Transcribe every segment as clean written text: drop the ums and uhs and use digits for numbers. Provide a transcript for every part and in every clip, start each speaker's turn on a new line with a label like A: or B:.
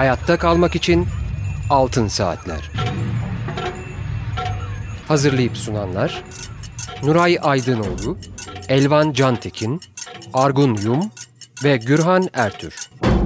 A: Hayatta kalmak için Altın Saatler. Hazırlayıp sunanlar Nuray Aydınoğlu, Elvan Cantekin, Argun Yum ve Gürhan Ertür.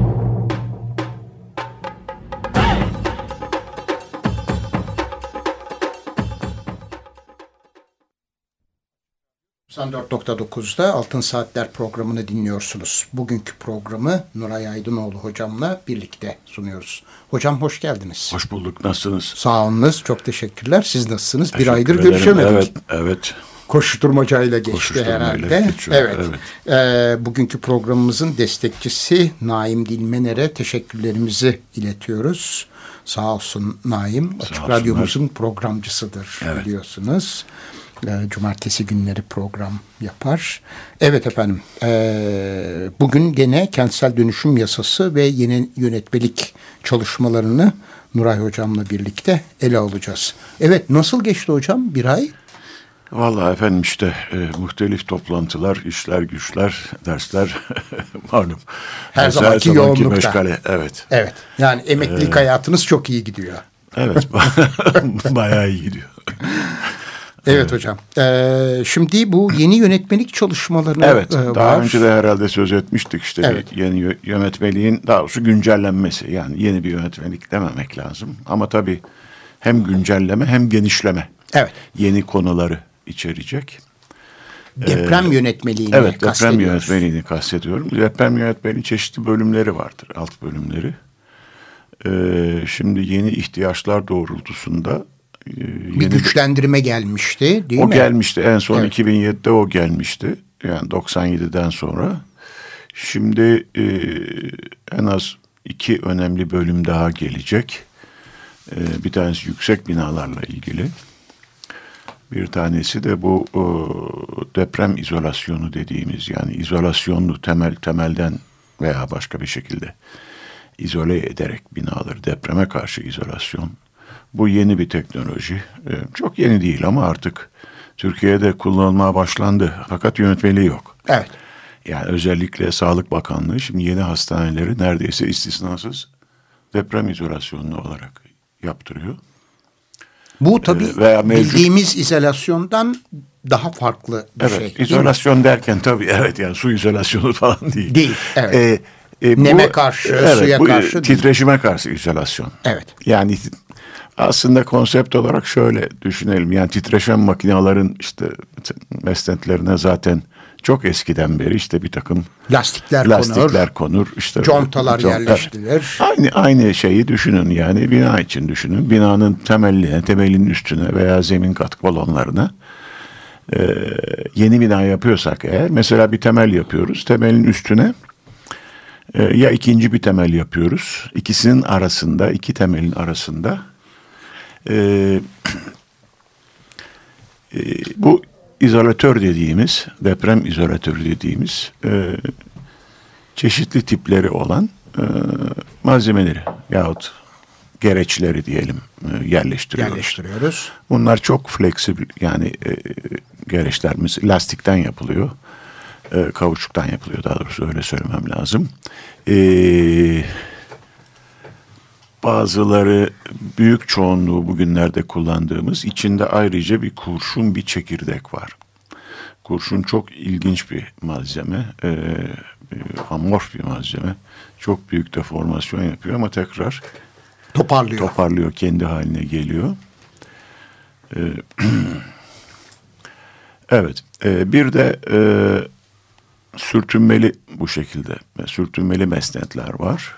B: ...94.9'da Altın Saatler programını dinliyorsunuz. Bugünkü programı Nuray Aydınoğlu hocamla birlikte sunuyoruz. Hocam hoş geldiniz.
C: Hoş bulduk. Nasılsınız?
B: Sağ olunuz. Çok teşekkürler. Siz nasılsınız?
C: Teşekkür
B: Bir aydır
C: ederim.
B: görüşemedik.
C: Evet.
B: Koşturmacayla geçti herhalde.
C: Evet.
B: Bugünkü programımızın destekçisi Naim Dilmener'e teşekkürlerimizi iletiyoruz. Sağ olsun Naim. Açık Radyomuzun programcısıdır biliyorsunuz. Cumartesi günleri program yapar. Evet efendim. Bugün gene kentsel dönüşüm yasası ve yeni yönetmelik çalışmalarını Nuray hocamla birlikte ele alacağız. Evet, nasıl geçti hocam bir ay?
C: Vallahi efendim işte muhtelif toplantılar, işler, güçler, dersler malum.
B: Her zamanki yoğunlukta.
C: Meşgale, evet.
B: Evet. Yani emeklilik hayatınız çok iyi gidiyor.
C: Evet. Bayağı iyi gidiyor.
B: Evet hocam. Şimdi bu yeni yönetmelik çalışmalarına
C: evet,
B: var.
C: daha önce de herhalde söz etmiştik işte
B: evet.
C: Yeni yönetmeliğin daha doğrusu güncellenmesi. Yani yeni bir yönetmelik dememek lazım. Ama tabii hem güncelleme hem genişleme.
B: Evet.
C: Yeni konuları içerecek.
B: Deprem yönetmeliğini
C: evet, deprem yönetmeliğini kastediyorum. Deprem yönetmeliğinin çeşitli bölümleri vardır, alt bölümleri. Şimdi yeni ihtiyaçlar doğrultusunda
B: bir güçlendirme gelmişti, değil mi?
C: O gelmişti. En son
B: evet.
C: 2007'de o gelmişti. Yani 97'den sonra. Şimdi en az 2 önemli bölüm daha gelecek. Bir tanesi yüksek binalarla ilgili. Bir tanesi de bu deprem izolasyonu dediğimiz, yani izolasyonlu temelden veya başka bir şekilde izole ederek binaları, depreme karşı izolasyon. Bu yeni bir teknoloji. Çok yeni değil ama artık Türkiye'de kullanılmaya başlandı. Fakat yönetmeliği yok.
B: Evet.
C: Yani özellikle Sağlık Bakanlığı şimdi yeni hastaneleri neredeyse istisnasız deprem izolasyonlu olarak yaptırıyor.
B: Bu tabii bildiğimiz izolasyondan daha farklı bir şey.
C: Evet, izolasyon derken tabii yani su izolasyonu falan değil.
B: Değil, evet. Neme karşı, suya karşı.
C: Titreşime karşı izolasyon.
B: Evet.
C: Yani aslında konsept olarak şöyle düşünelim. Yani titreşen makinelerin işte mesnetlerine zaten çok eskiden beri işte bir takım lastikler konur. İşte
B: contalar yerleştirilir.
C: Aynı şeyi düşünün, yani bina için düşünün. Binanın temelinin üstüne veya zemin kat kolonlarına yeni bina yapıyorsak eğer, mesela bir temel yapıyoruz. Temelin üstüne ya ikinci bir temel yapıyoruz. İkisinin arasında, iki temelin arasında bu izolatör dediğimiz, deprem izolatörü dediğimiz çeşitli tipleri olan malzemeleri yahut gereçleri diyelim yerleştiriyoruz. Bunlar çok fleksibil, yani gereçlerimiz lastikten yapılıyor. Kauçuktan yapılıyor, daha doğrusu öyle söylemem lazım. Bazıları, büyük çoğunluğu bugünlerde kullandığımız, içinde ayrıca bir kurşun, bir çekirdek var. Kurşun çok ilginç bir malzeme, amorf bir malzeme. Çok büyük deformasyon yapıyor ama tekrar toparlıyor, kendi haline geliyor. Evet, bir de sürtünmeli, bu şekilde sürtünmeli mesnetler var.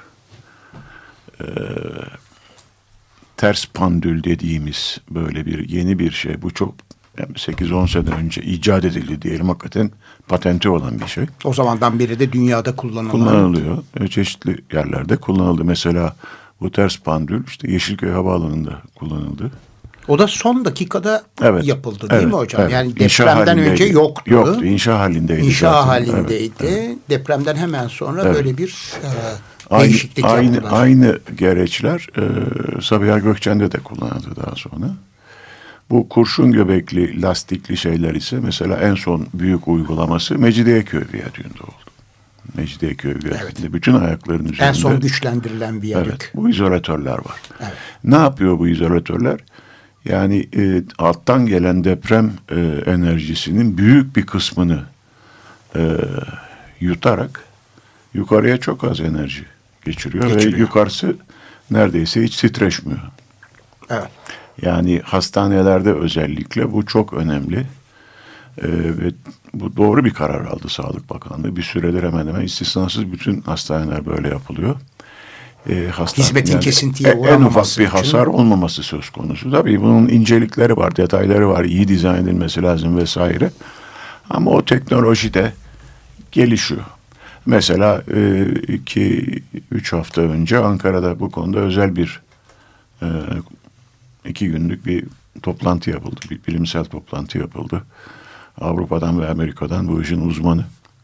C: Ters pandül dediğimiz böyle bir yeni bir şey. Bu çok 8-10 sene önce icat edildi diyelim, hakikaten patenti olan bir şey.
B: O zamandan beri de dünyada
C: kullanılıyor. Çeşitli yerlerde kullanıldı. Mesela bu ters pandül işte Yeşilköy Havaalanı'nda kullanıldı.
B: O da son dakikada yapıldı değil mi hocam?
C: Evet.
B: Yani depremden önce yoktu.
C: Yoktu, inşa halindeydi.
B: İnşa halindeydi. Evet. Depremden hemen sonra böyle bir değişiklik yaptılar.
C: Aynı gereçler Sabiha Gökçen'de de kullanıldı daha sonra. Bu kurşun göbekli, lastikli şeyler ise mesela en son büyük uygulaması Mecidiyeköy Viyadüğü'nde oldu. Mecidiyeköy viadüğünde. Bütün ayakların üzerinde.
B: En son güçlendirilen viyadük.
C: Evet, bu izolatörler var.
B: Evet.
C: Ne yapıyor bu izolatörler? Yani alttan gelen deprem enerjisinin büyük bir kısmını yutarak yukarıya çok az enerji geçiriyor. Ve yukarısı neredeyse hiç titreşmiyor.
B: Evet.
C: Yani hastanelerde özellikle bu çok önemli. Ve bu doğru bir karar aldı Sağlık Bakanlığı. Bir süredir hemen hemen istisnasız bütün hastaneler böyle yapılıyor.
B: Hizmetin
C: yani
B: kesintiye
C: en
B: uğramaması
C: ufak bir hasar olmaması söz konusu. Tabii bunun incelikleri var, detayları var, iyi dizayn edilmesi lazım vesaire. Ama o teknoloji de gelişiyor. Mesela 2-3 hafta önce Ankara'da bu konuda özel bir 2 günlük bir toplantı yapıldı. Bir bilimsel toplantı yapıldı. Avrupa'dan ve Amerika'dan bu işin uzmanı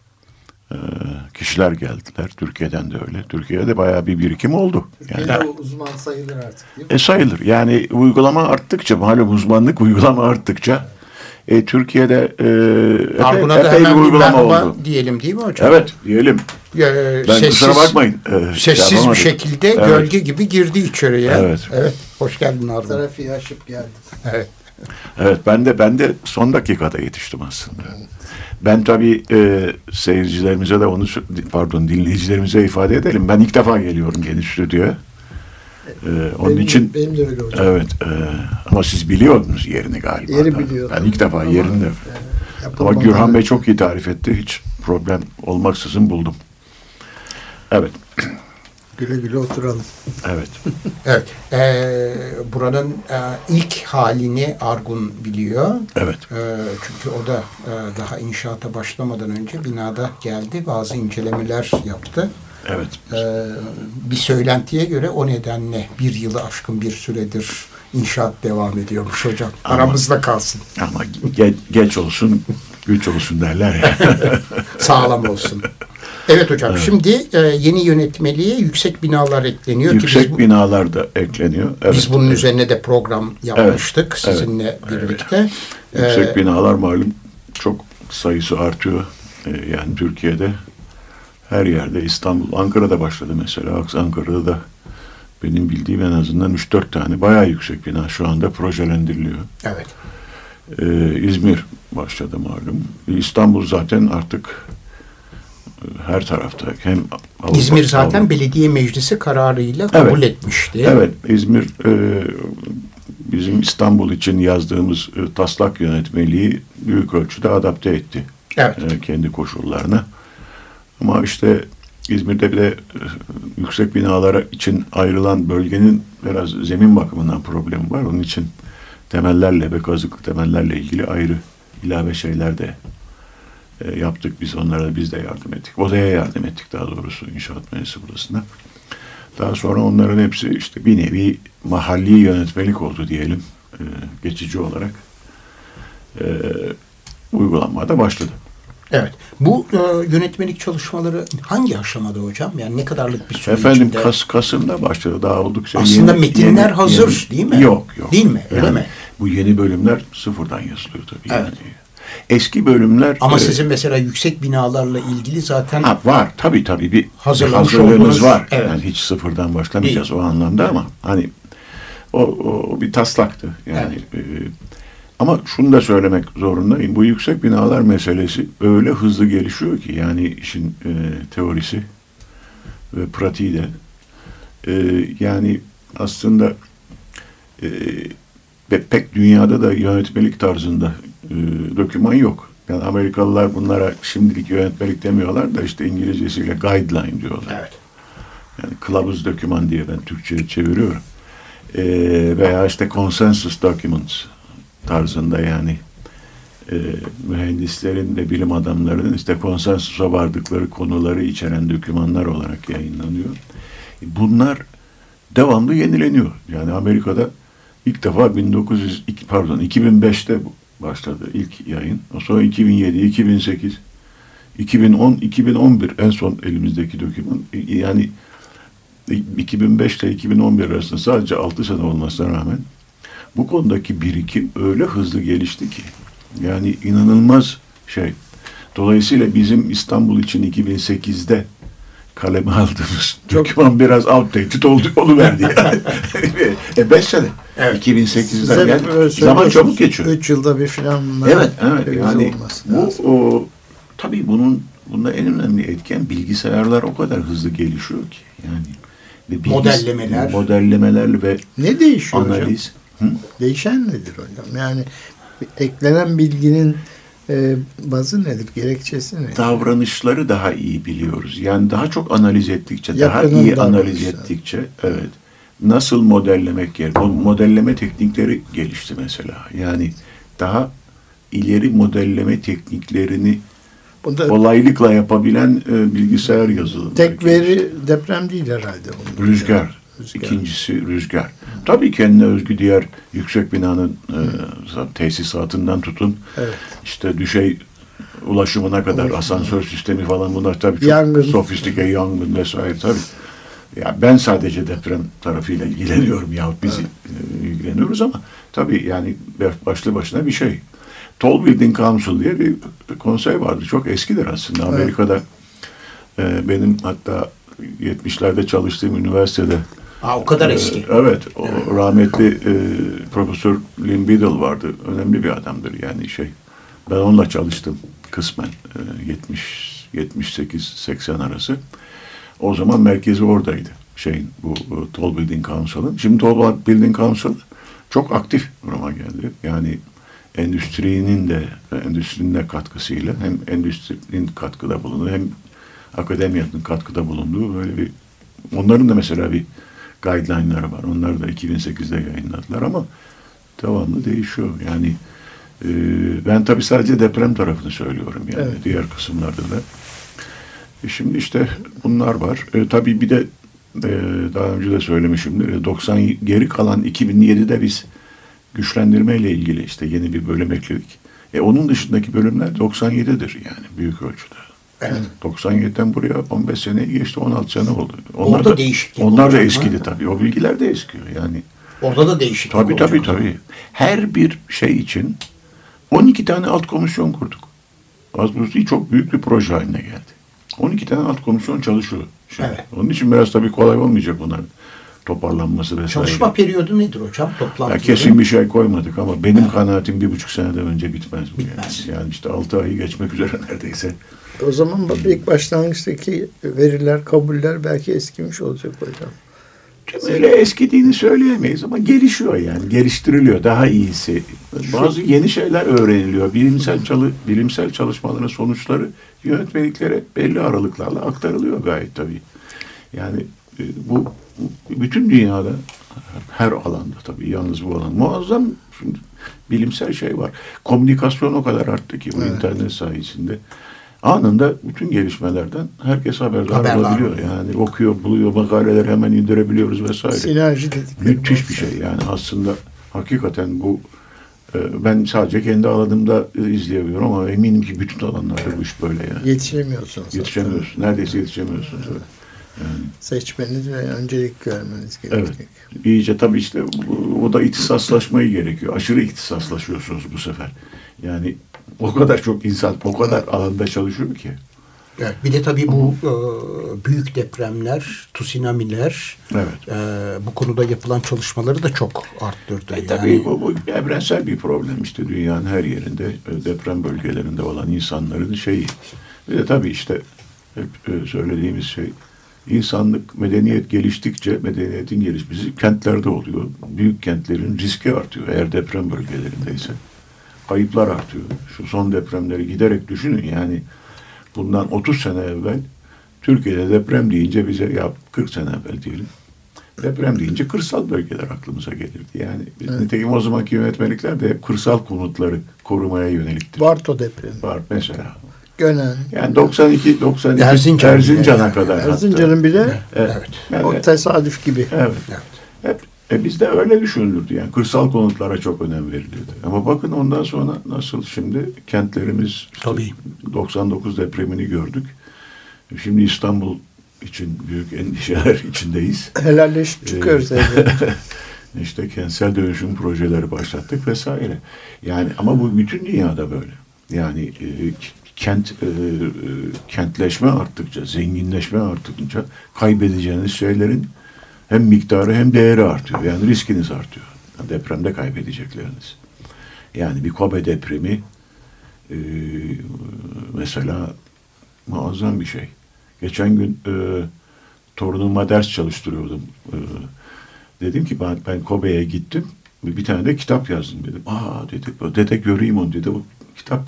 C: kişiler geldiler. Türkiye'den de öyle. Türkiye'de bayağı bir birikim oldu.
D: Yani uzman sayılır artık değil mi?
C: Sayılır. Yani uygulama arttıkça, malum uzmanlık uygulama arttıkça Türkiye'de
B: Argun'a da
C: epey bir
B: hemen bir
C: uygulama
B: merhaba
C: oldu.
B: diyelim değil mi hocam?
C: Evet diyelim. Ben kusura bakmayın.
B: Sessiz bir şekilde gölge gibi girdi içeriye.
C: Evet.
B: Evet. Hoş geldin Argun.
D: Trafiği aşıp geldi.
B: Evet.
C: Evet, ben de son dakikada yetiştim aslında. Ben tabii seyircilerimize de dinleyicilerimize ifade edelim. Ben ilk defa geliyorum Geniş Stüdyo'ya. Onun için
D: benim de öyle hocam.
C: evet, ama siz biliyordunuz yerini galiba.
D: Yeri biliyorum.
C: Ben ilk defa yerinde. Ama Gürhan Bey çok iyi tarif etti. Hiç problem olmaksızın buldum. Evet.
D: Güle güle oturalım.
C: Evet.
B: Evet. Buranın ilk halini Argun biliyor.
C: Evet.
B: Çünkü o da daha inşaata başlamadan önce binada geldi. Bazı incelemeler yaptı.
C: Evet.
B: Bir söylentiye göre o nedenle bir yılı aşkın bir süredir inşaat devam ediyormuş hocam. Aramızda kalsın.
C: Ama geç olsun, güç olsun derler ya.
B: Sağlam olsun. Evet hocam. Evet. Şimdi yeni yönetmeliğe yüksek binalar ekleniyor.
C: Yüksek binalar da ekleniyor. Evet.
B: Biz bunun üzerine de program yapmıştık sizinle birlikte.
C: Yüksek binalar malum çok sayısı artıyor. Yani Türkiye'de her yerde, İstanbul, Ankara'da başladı mesela. Ankara'da da benim bildiğim en azından 3-4 tane bayağı yüksek bina şu anda projelendiriliyor.
B: Evet.
C: İzmir başladı malum. İstanbul zaten artık her tarafta. Hem Avrupa,
B: İzmir zaten belediye meclisi kararıyla kabul etmişti.
C: Evet, İzmir bizim İstanbul için yazdığımız taslak yönetmeliği büyük ölçüde adapte etti.
B: Evet.
C: Kendi koşullarına. Ama işte İzmir'de bir de yüksek binalara için ayrılan bölgenin biraz zemin bakımından problemi var. Onun için temellerle ve kazıklı temellerle ilgili ayrı ilave şeyler de yaptık. Biz de yardım ettik. Odaya yardım ettik daha doğrusu inşaat mühendisi burasında. Daha sonra onların hepsi işte bir nevi mahalli yönetmelik oldu diyelim. Geçici olarak uygulanmaya da başladı.
B: Evet. Bu yönetmelik çalışmaları hangi aşamada hocam? Yani ne kadarlık bir süre
C: Efendim
B: içinde?
C: Kasım'da başladı. Daha oldukça
B: aslında metinler hazır değil mi?
C: Yok.
B: Değil mi? Öyle
C: yani,
B: mi?
C: Bu yeni bölümler sıfırdan yazılıyor tabii.
B: Evet.
C: Yani. Eski bölümler...
B: Ama sizin mesela yüksek binalarla ilgili zaten...
C: var. Tabii. Bir
B: hazırlığımız
C: var.
B: Evet.
C: Yani hiç sıfırdan başlamayacağız
B: değil.
C: O anlamda evet. Ama hani o bir taslaktı. Yani ama şunu da söylemek zorundayım. Bu yüksek binalar meselesi öyle hızlı gelişiyor ki yani işin teorisi ve pratiği de yani aslında pek dünyada da yönetmelik tarzında doküman yok. Yani Amerikalılar bunlara şimdilik yönetmelik demiyorlar da işte İngilizcesiyle guideline diyorlar.
B: Evet.
C: Yani kılavuz doküman diye ben Türkçe'ye çeviriyorum. Veya işte consensus documents tarzında yani mühendislerin ve bilim adamlarının işte konsensusa vardıkları konuları içeren dokümanlar olarak yayınlanıyor. Bunlar devamlı yenileniyor. Yani Amerika'da ilk defa 2005'te başladı ilk yayın. Sonra 2007, 2008, 2010, 2011 en son elimizdeki doküman. Yani 2005 ile 2011 arasında sadece 6 sene olmasına rağmen bu konudaki birikim öyle hızlı gelişti ki yani inanılmaz şey. Dolayısıyla bizim İstanbul için 2008'de kaleme aldığımız doküman biraz outdated oluverdi yani. 5 sene. Evet. 2008'den yani zaman çabuk geçiyor.
D: 3 yılda bir falan.
C: Evet. Yani bu tabii bunda en önemli etken bilgisayarlar o kadar hızlı gelişiyor ki yani. Ve modellemeler ve
D: ne değişiyor
C: analiz.
D: hocam? Değişen nedir hocam? Yani eklenen bilginin bazı nedir? Gerekçesi ne?
C: Davranışları daha iyi biliyoruz. Yani daha çok analiz ettikçe, daha iyi analiz ettikçe, evet. Nasıl modellemek gerekiyor? O modelleme teknikleri gelişti mesela. Yani daha ileri modelleme tekniklerini kolaylıkla yapabilen bilgisayar yazılımı.
D: Tek veri deprem değil herhalde.
C: Rüzgar. İkincisi rüzgar. Tabii kendine özgü diğer yüksek binanın tesisatından tutun. Evet. İşte düşey ulaşımına kadar asansör sistemi falan bunlar tabii çok sofistike, yangın vesaire tabii. Ya ben sadece deprem tarafıyla ilgileniyorum yahut biz ilgileniyoruz ama tabii yani başlı başına bir şey. Tall Building Council diye bir konsey vardı. Çok eskidir aslında. Evet. Amerika'da benim hatta 70'lerde çalıştığım üniversitede
B: o kadar eski.
C: Evet. O rahmetli Profesör Lynn Biddle vardı. Önemli bir adamdır yani Ben onunla çalıştım kısmen 78-80 arası. O zaman merkezi oradaydı. Bu Tall Building Council'ın. Şimdi Tall Building Council çok aktif duruma geldi. Yani endüstrinin de katkısıyla hem endüstrinin katkıda bulunduğu hem akademiyanın katkıda bulunduğu böyle bir onların da mesela bir guideline'ları var. Onlar da 2008'de yayınladılar ama devamlı değişiyor. Yani ben tabii sadece deprem tarafını söylüyorum yani. Evet. Diğer kısımlarda da. Şimdi işte bunlar var. Tabii bir de daha önce de söylemişimdir. Geri kalan 2007'de biz güçlendirmeyle ilgili işte yeni bir bölüm ekledik. Onun dışındaki bölümler 97'dir yani büyük ölçüde. Evet. 97'den buraya 15 seneyi geçti, 16 sene oldu. Onlar da eskidi tabii. O bilgiler de eskiyor yani.
B: Orada da değişiklik
C: Tabii. Her bir şey için 12 tane alt komisyon kurduk. Az buz değil, çok büyük bir proje haline geldi. 12 tane alt komisyon çalışıyor. Evet. Onun için biraz tabii kolay olmayacak bunların toparlanması vesaire.
B: Çalışma periyodu nedir hocam?
C: Kesin bir şey koymadık ama benim kanaatim 1,5 seneden önce bitmez bu. Yani işte 6 ayı geçmek üzere neredeyse.
D: O zaman ilk başlangıçtaki veriler, kabuller belki eskimiş olacak hocam.
C: Öyle eskidiğini söyleyemeyiz ama gelişiyor yani. Geliştiriliyor. Daha iyisi. Bazı yeni şeyler öğreniliyor. Bilimsel çalışmaların sonuçları yönetmeliklere belli aralıklarla aktarılıyor gayet tabii. Yani bu bütün dünyada her alanda tabii, yalnız bu alan muazzam şimdi bilimsel şey var. Komünikasyon o kadar arttı ki bu internet sayesinde. Anında bütün gelişmelerden herkes haberdar olabiliyor. Yani okuyor, buluyor, makaleleri hemen indirebiliyoruz vesaire.
D: Sinerji dedikleri.
C: Müthiş bir şey yani aslında hakikaten bu ben sadece kendi alanımda izleyebiliyorum ama eminim ki bütün alanlarda bu iş böyle yani.
D: Yetişemiyorsunuz.
C: Neredeyse yetişemiyorsunuz. Evet. Yani.
D: Seçmeniz ve öncelik vermeniz gerekecek.
C: Evet. İyice tabii işte o da ihtisaslaşmayı gerekiyor. Aşırı ihtisaslaşıyorsunuz bu sefer. Yani o kadar çok insan o kadar alanda çalışıyor ki.
B: Evet, bir de tabii bu büyük depremler, tsunamiler bu konuda yapılan çalışmaları da çok arttırdı.
C: Tabii bu evrensel bir problem işte dünyanın her yerinde deprem bölgelerinde olan insanların şeyi. Bir de tabii işte hep söylediğimiz şey insanlık, medeniyet geliştikçe medeniyetin gelişmesi kentlerde oluyor. Büyük kentlerin riski artıyor eğer deprem bölgelerindeyse. Kayıplar artıyor. Şu son depremleri giderek düşünün yani bundan 30 sene evvel Türkiye'de deprem deyince bize 40 sene evvel diyelim. Deprem deyince kırsal bölgeler aklımıza gelirdi. Yani nitekim o zamanki yönetmelikler de hep kırsal konutları korumaya yöneliktir.
D: Barto depremi.
C: Var mesela.
D: Gönen.
C: Yani 92 Erzincan'a kadar.
D: Erzincan'ın bile yani, o tesadüf gibi.
C: Evet. Hep bizde öyle düşünülürdü yani kırsal konutlara çok önem verilirdi. Ama bakın ondan sonra nasıl şimdi kentlerimiz
B: tabii
C: 99 depremini gördük. Şimdi İstanbul için büyük endişeler içindeyiz.
D: Helalleşip çıkıyoruz.
C: İşte kentsel dönüşüm projeleri başlattık vesaire. Yani ama bu bütün dünyada böyle. Yani kentleşme arttıkça, zenginleşme arttıkça kaybedeceğiniz şeylerin hem miktarı hem değeri artıyor. Yani riskiniz artıyor. Depremde kaybedecekleriniz. Yani bir Kobe depremi mesela muazzam bir şey. Geçen gün torunuma ders çalıştırıyordum. Dedim ki ben Kobe'ye gittim. Bir tane de kitap yazdım dedim. Dedi, dede göreyim onu dedi. O kitap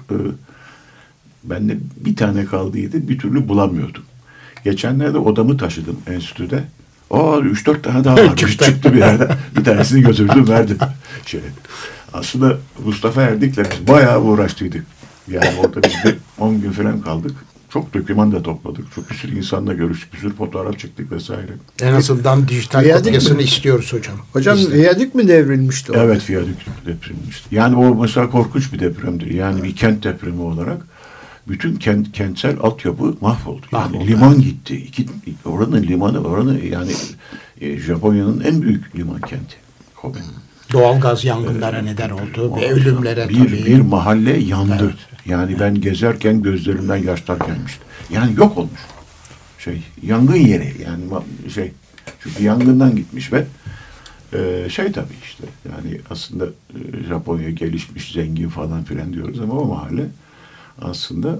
C: bende bir tane kaldıydı. Bir türlü bulamıyordum. Geçenlerde odamı taşıdım enstitüde. 3-4 tane daha varmış. Çıktı bir yerden. Bir tanesini götürdüm verdim. Aslında Mustafa Erdik'le biz bayağı uğraştıydık. Yani orada biz de 10 gün falan kaldık. Çok doküman da topladık. Çok bir sürü insanla görüştük. Bir sürü fotoğraf çektik vesaire.
B: En azından dijital kopyasını istiyoruz hocam.
D: Hocam viyadük mü devrilmişti orada?
C: Evet, viyadük devrilmişti. Yani o mesela korkunç bir depremdir. Yani bir kent depremi olarak bütün kentsel altyapı mahvoldu. Yani liman gitti. Oranın limanı yani Japonya'nın en büyük liman kenti. Kobe.
B: Doğalgaz yangınlara neden oldu ve ölümlere tabii.
C: Bir mahalle yandı.
B: Evet.
C: Yani ben gezerken gözlerimden yaşlar gelmişti. Yani yok olmuş. Yangın yeri yani çünkü yangından gitmiş ve tabii işte yani aslında Japonya gelişmiş, zengin falan filan diyoruz ama o mahalle aslında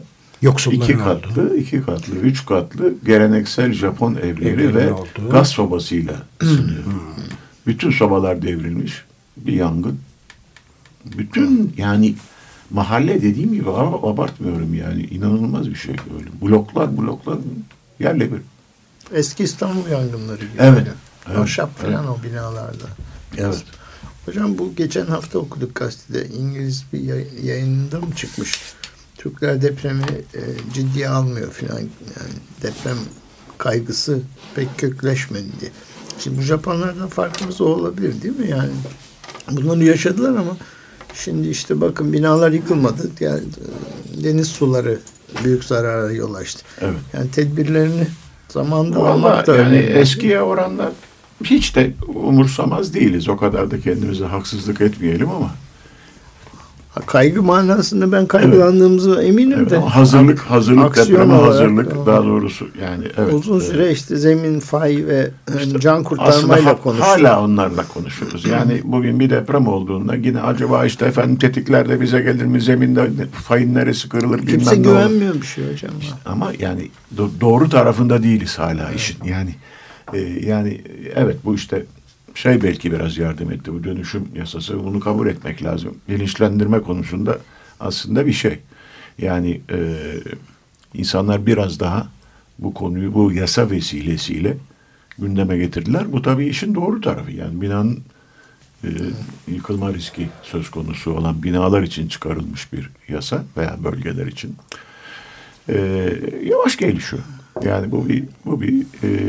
C: iki katlı, 3 katlı geleneksel Japon evleri ve gaz sobasıyla ısınıyor. Bütün sobalar devrilmiş. Bir yangın. Bütün yani mahalle dediğim gibi abartmıyorum yani. İnanılmaz bir şey böyle. Bloklar yerle bir.
D: Eski İstanbul yangınları gibi.
C: Evet.
D: Ahşap falan o binalarda.
C: Evet.
D: Hocam bu geçen hafta okuduk gazetede. İngiliz bir yayınında mı çıkmış? Türkler depremi ciddiye almıyor falan. Yani deprem kaygısı pek kökleşmedi diye. Şimdi bu Japonlardan farkımız o olabilir değil mi? Yani bunları yaşadılar ama şimdi işte bakın binalar yıkılmadı. Yani deniz suları büyük zarara yol açtı.
C: Evet.
D: Yani tedbirlerini zamanında almak da
C: yani
D: önemli.
C: eskiye oranla hiç de umursamaz değiliz. O kadar da kendimize haksızlık etmeyelim ama.
D: Kaygı manasında ben kaygılandığımızı eminim de.
C: Hazırlık depreme hazırlık daha doğrusu yani. Evet.
D: Uzun süre işte zemin, fay ve can kurtarmayla konuşuyoruz.
C: Hala onlarla konuşuyoruz. Yani bugün bir deprem olduğunda yine acaba işte efendim tetiklerde bize gelir mi, zeminde fayın neresi kırılır bilmem ne olur.
D: Kimse güvenmiyor bir şey hocam.
C: İşte ama yani doğru tarafında değiliz hala işin. Yani evet bu işte belki biraz yardım etti. Bu dönüşüm yasası bunu kabul etmek lazım. Bilinçlendirme konusunda aslında bir şey. Yani insanlar biraz daha bu konuyu bu yasa vesilesiyle gündeme getirdiler. Bu tabii işin doğru tarafı. Yani binanın yıkılma riski söz konusu olan binalar için çıkarılmış bir yasa veya bölgeler için. Yavaş gelişiyor. Yani bu bir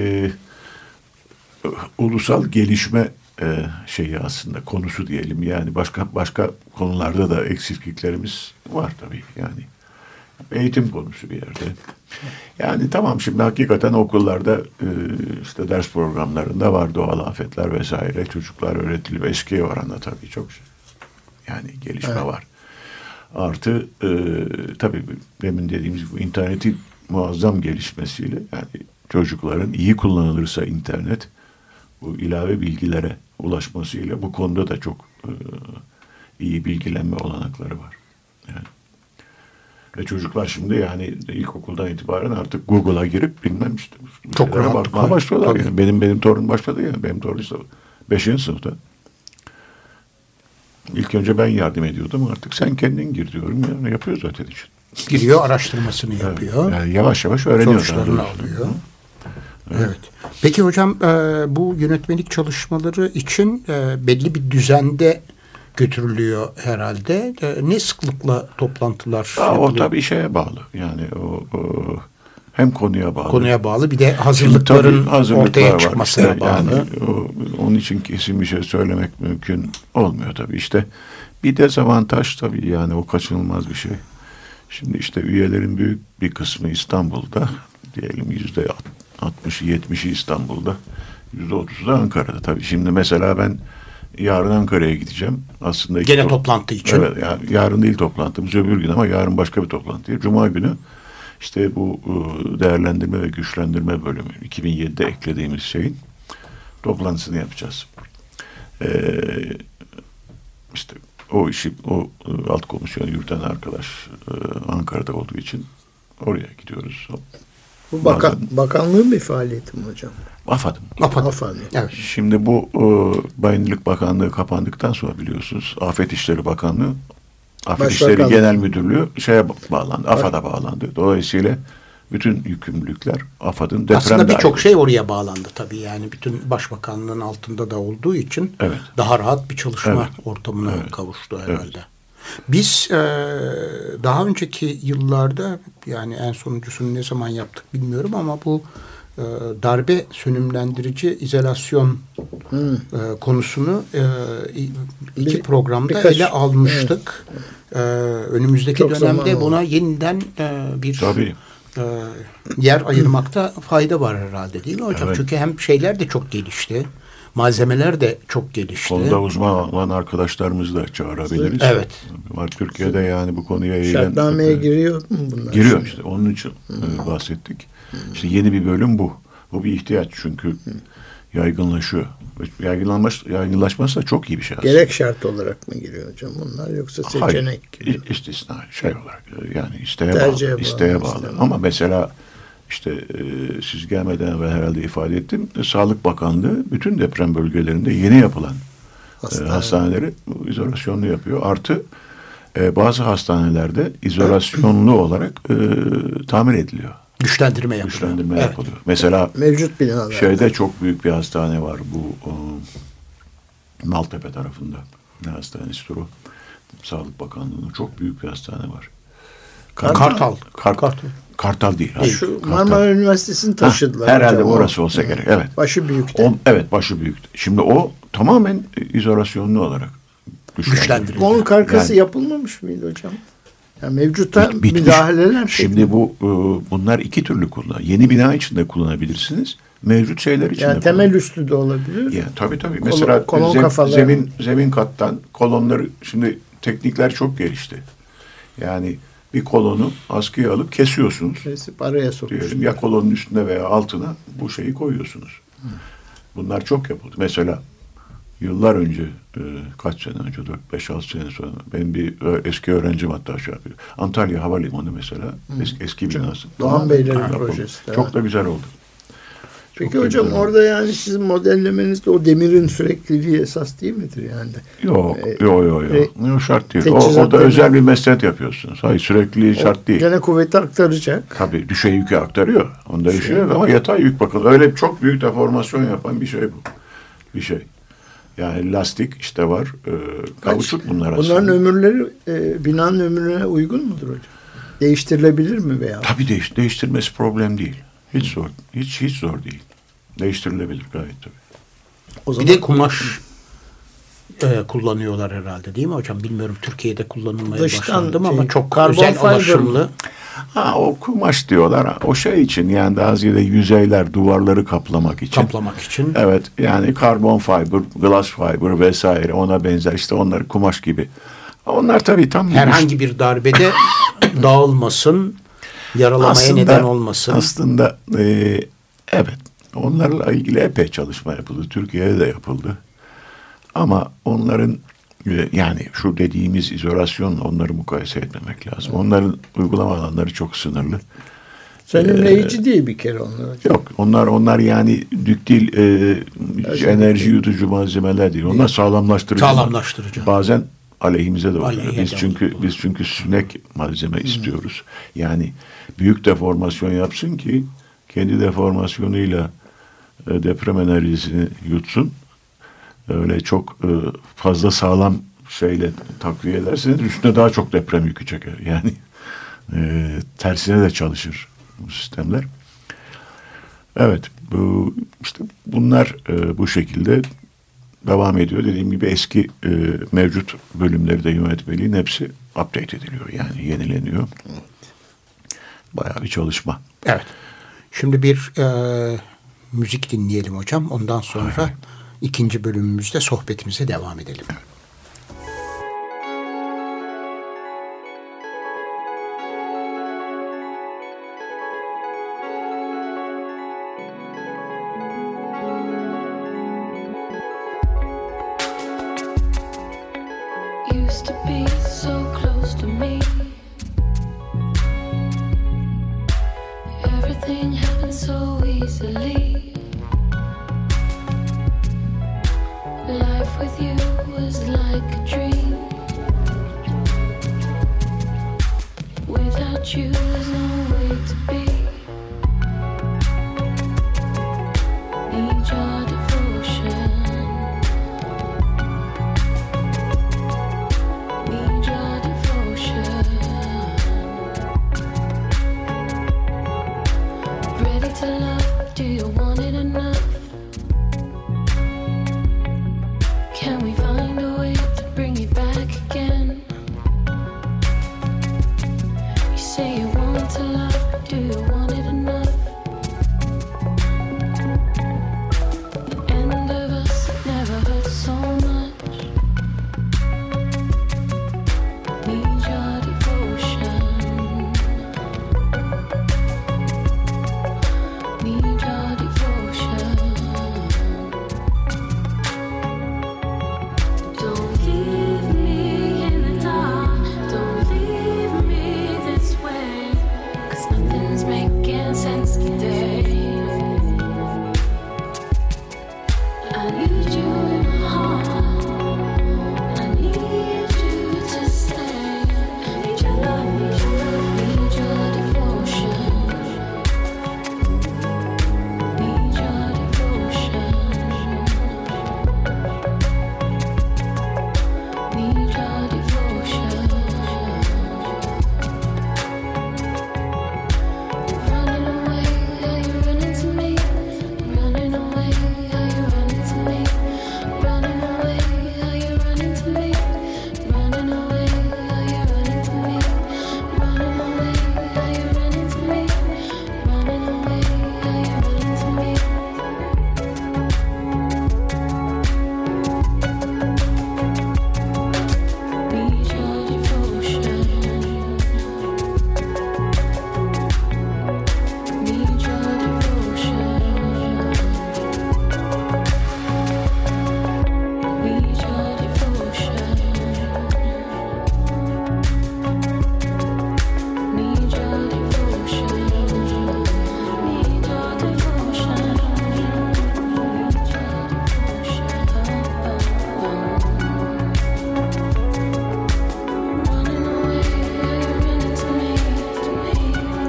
C: ulusal gelişme aslında konusu diyelim. Yani başka konularda da eksikliklerimiz var tabii yani. Eğitim konusu bir yerde. Yani tamam şimdi hakikaten okullarda işte ders programlarında var doğal afetler vesaire. Çocuklar öğretiliyor. Eskiye oranla tabii çok yani gelişme var. Artı tabii demin dediğimiz bu internetin muazzam gelişmesiyle yani çocukların iyi kullanılırsa internet bu ilave bilgilere ulaşmasıyla bu konuda da çok iyi bilgilenme olanakları var. Yani. Ve çocuklar şimdi yani ilkokuldan itibaren artık Google'a girip bilmem işte.
B: Çok rahat
C: bakmaya başlıyorlar. Yani. Benim torun başladı ya. Benim torun işte 5. sınıfta. İlk önce ben yardım ediyordum. Artık sen kendin gir diyorum. Yani yapıyor zaten için.
B: Giriyor, araştırmasını yapıyor.
C: Yani yavaş yavaş öğreniyor.
B: Sonuçlarını alıyor. Evet. Peki hocam bu yönetmelik çalışmaları için belli bir düzende götürülüyor herhalde. Ne sıklıkla toplantılar yapılıyor?
C: O tabii şeye bağlı. Yani o hem konuya bağlı.
B: Konuya bağlı. Bir de hazırlıkların ortaya çıkmasına
C: işte
B: bağlı.
C: Yani onun için kesin bir şey söylemek mümkün olmuyor tabii. İşte bir dezavantaj tabii yani o kaçınılmaz bir şey. Şimdi işte üyelerin büyük bir kısmı İstanbul'da. Diyelim %60'ı 70'i İstanbul'da. %30'u da Ankara'da. Tabii şimdi mesela ben yarın Ankara'ya gideceğim. Aslında
B: gene toplantı için.
C: Evet, yani yarın değil toplantımız, öbür gün, ama yarın başka bir toplantı. Cuma günü işte bu değerlendirme ve güçlendirme bölümü 2007'de eklediğimiz şeyin toplantısını yapacağız. İşte o işi, o alt komisyonu yürüten arkadaş Ankara'da olduğu için oraya gidiyoruz.
D: Bu bakanlığın bir faaliyeti mi hocam?
C: AFAD'ın.
B: Evet.
C: Şimdi bu Bayındırlık Bakanlığı kapandıktan sonra biliyorsunuz Afet İşleri Bakanlığı, Afet İşleri Genel Müdürlüğü bağlandı, AFAD'a bağlandı. Dolayısıyla bütün yükümlülükler AFAD'ın
B: aslında birçok şey oraya bağlandı tabii. Yani bütün başbakanlığın altında da olduğu için daha rahat bir çalışma ortamına kavuştu herhalde. Biz daha önceki yıllarda, yani en sonuncusunu ne zaman yaptık bilmiyorum ama bu darbe sönümlendirici izolasyon konusunu iki programda ele almıştık. Önümüzdeki
D: çok
B: dönemde buna yeniden bir yer ayırmakta fayda var herhalde, değil mi hocam? Evet. Çünkü hem şeyler de çok gelişti. Malzemeler de çok gelişti.
C: Konuda uzman olan arkadaşlarımızı da çağırabiliriz.
B: Evet.
C: Var Türkiye'de yani bu konuya eğilen...
D: Şartnameye giriyor mu bunlar?
C: Giriyor işte. Onun için bahsettik. İşte yeni bir bölüm bu. Bu bir ihtiyaç çünkü yaygınlaşıyor. Yaygınlaşması da çok iyi bir şey aslında.
D: Gerek şart olarak mı giriyor hocam bunlar, yoksa seçenek gibi?
C: Hayır, istisna şey olarak, yani isteğe bağlı. Ama mesela işte siz gelmeden evvel herhalde ifade ettim. Sağlık Bakanlığı bütün deprem bölgelerinde yeni yapılan hastaneleri izolasyonlu yapıyor. Artı bazı hastanelerde izolasyonlu olarak tamir ediliyor.
B: Güçlendirme yapılıyor.
C: Yapılıyor. Mesela
D: mevcut binalarda.
C: Şeyde çok büyük bir hastane var bu Maltepe tarafında. Ne hastanesi o? Sağlık Bakanlığı'nın çok büyük bir hastane var. Kartal değil. Hayır.
D: Şu Marmara Üniversitesi'ni taşıdılar.
C: Herhalde orası olsa gerek. Evet.
D: Başı büyükte.
C: Evet, başı büyükte. Şimdi o tamamen izolasyonlu olarak güçlendirildi.
D: Onun karkası yapılmamış mıydı hocam? Yani mevcutta müdahaleler.
C: Şimdi bunlar iki türlü kullan. Yeni bina içinde kullanabilirsiniz. Mevcut şeyler içinde.
D: Yani temel üstü de olabilir.
C: Yani tabii. Mesela zemin kattan kolonları, şimdi teknikler çok gelişti. Yani bir kolonu askıya alıp kesiyorsunuz.
D: Kesip araya sokuyorsunuz.
C: Ya kolonun üstüne veya altına bu şeyi koyuyorsunuz. Bunlar çok yapıldı. Mesela yıllar önce, kaç sene önce, 4-5-6 sene sonra benim bir eski öğrencim hatta şey yapıyor. Antalya Havalimanı mesela eski binası.
D: Doğan Beylerin projesi.
C: Çok da güzel oldu.
D: Peki çok hocam orada yani sizin modellemenizde o demirin sürekliliği esas değil midir yani?
C: Yok. O şart değil. Orada özel bir meslek yapıyorsunuz. Hayır, sürekliliği şart değil.
D: Gene kuvveti aktaracak.
C: Tabii düşey yükü aktarıyor. Onda bir şey yok ama yatay yük bakın. Öyle çok büyük deformasyon yapan bir şey bu. Bir şey. Yani lastik işte var. Kauçuk bunlar aslında.
D: Bunların ömürleri binanın ömrüne uygun mudur hocam? Değiştirilebilir mi veya?
C: Tabii değiştirmesi problem değil. Hiç zor. Hiç zor değil. Değiştirilebilir gayet tabii.
B: O zaman bir de kumaş kullanıyorlar herhalde, değil mi hocam? Bilmiyorum, Türkiye'de kullanılmaya başlandı mı ama çok özel alaşımlı.
C: O kumaş diyorlar. O şey için, yani daha ziyade yüzeyler, duvarları kaplamak için. Evet, yani karbon fiber, glass fiber vesaire, ona benzer işte, onları kumaş gibi. Onlar tabii tam
B: herhangi bir darbede dağılmasın, yaralamaya neden olmasın.
C: Aslında evet, onlarla ilgili epey çalışma yapıldı. Türkiye'de de yapıldı. Ama onların yani şu dediğimiz izolasyonla onları mukayese etmemek lazım. Onların uygulama alanları çok sınırlı.
D: Sönümleyici değil bir kere onlar.
C: Yok, onlar yani düktil enerji yutucu malzemeler değil. Onlar sağlamlaştırıcı. Bazen aleyhimize de oluyor. Biz çünkü sünek malzeme istiyoruz. Yani büyük deformasyon yapsın ki kendi deformasyonuyla deprem enerjisini yutsun. Öyle çok fazla sağlam şeyle takviye ederseniz üstüne daha çok deprem yükü çeker. Yani tersine de çalışır bu sistemler. Evet, işte bunlar bu şekilde devam ediyor. Dediğim gibi eski mevcut bölümleri de yönetmeliğin hepsi update ediliyor. Yani yenileniyor. Evet. Bayağı bir çalışma.
B: Evet. Şimdi bir müzik dinleyelim hocam. Ondan sonra ikinci bölümümüzde sohbetimize devam edelim.
E: Used to be so close to me. Everything happened so easily. Life with you was like a dream. Without you there's no way to be. Need your devotion. Need your devotion. Ready to love, do you want it enough? Can we find a way to bring you back again? You say you want to love, but do you want it enough? The end of us never hurt so much. Need your devotion. Need your devotion. Don't leave me in the dark. Don't leave me this way. 'Cause nothing's making sense today. I need you in my heart. I need you to stay. Need your love, need your devotion. Need your devotion. Need your devotion. Running away, are you running to me? Running away, are you running to me? Running away, are you running to me? Running away, are you running to me? Running away, are you running to me? Running away, are you running to me? Need your devotion. Need your devotion. Need your devotion. Need your devotion. Need your devotion. Running away, are you running to me? To me?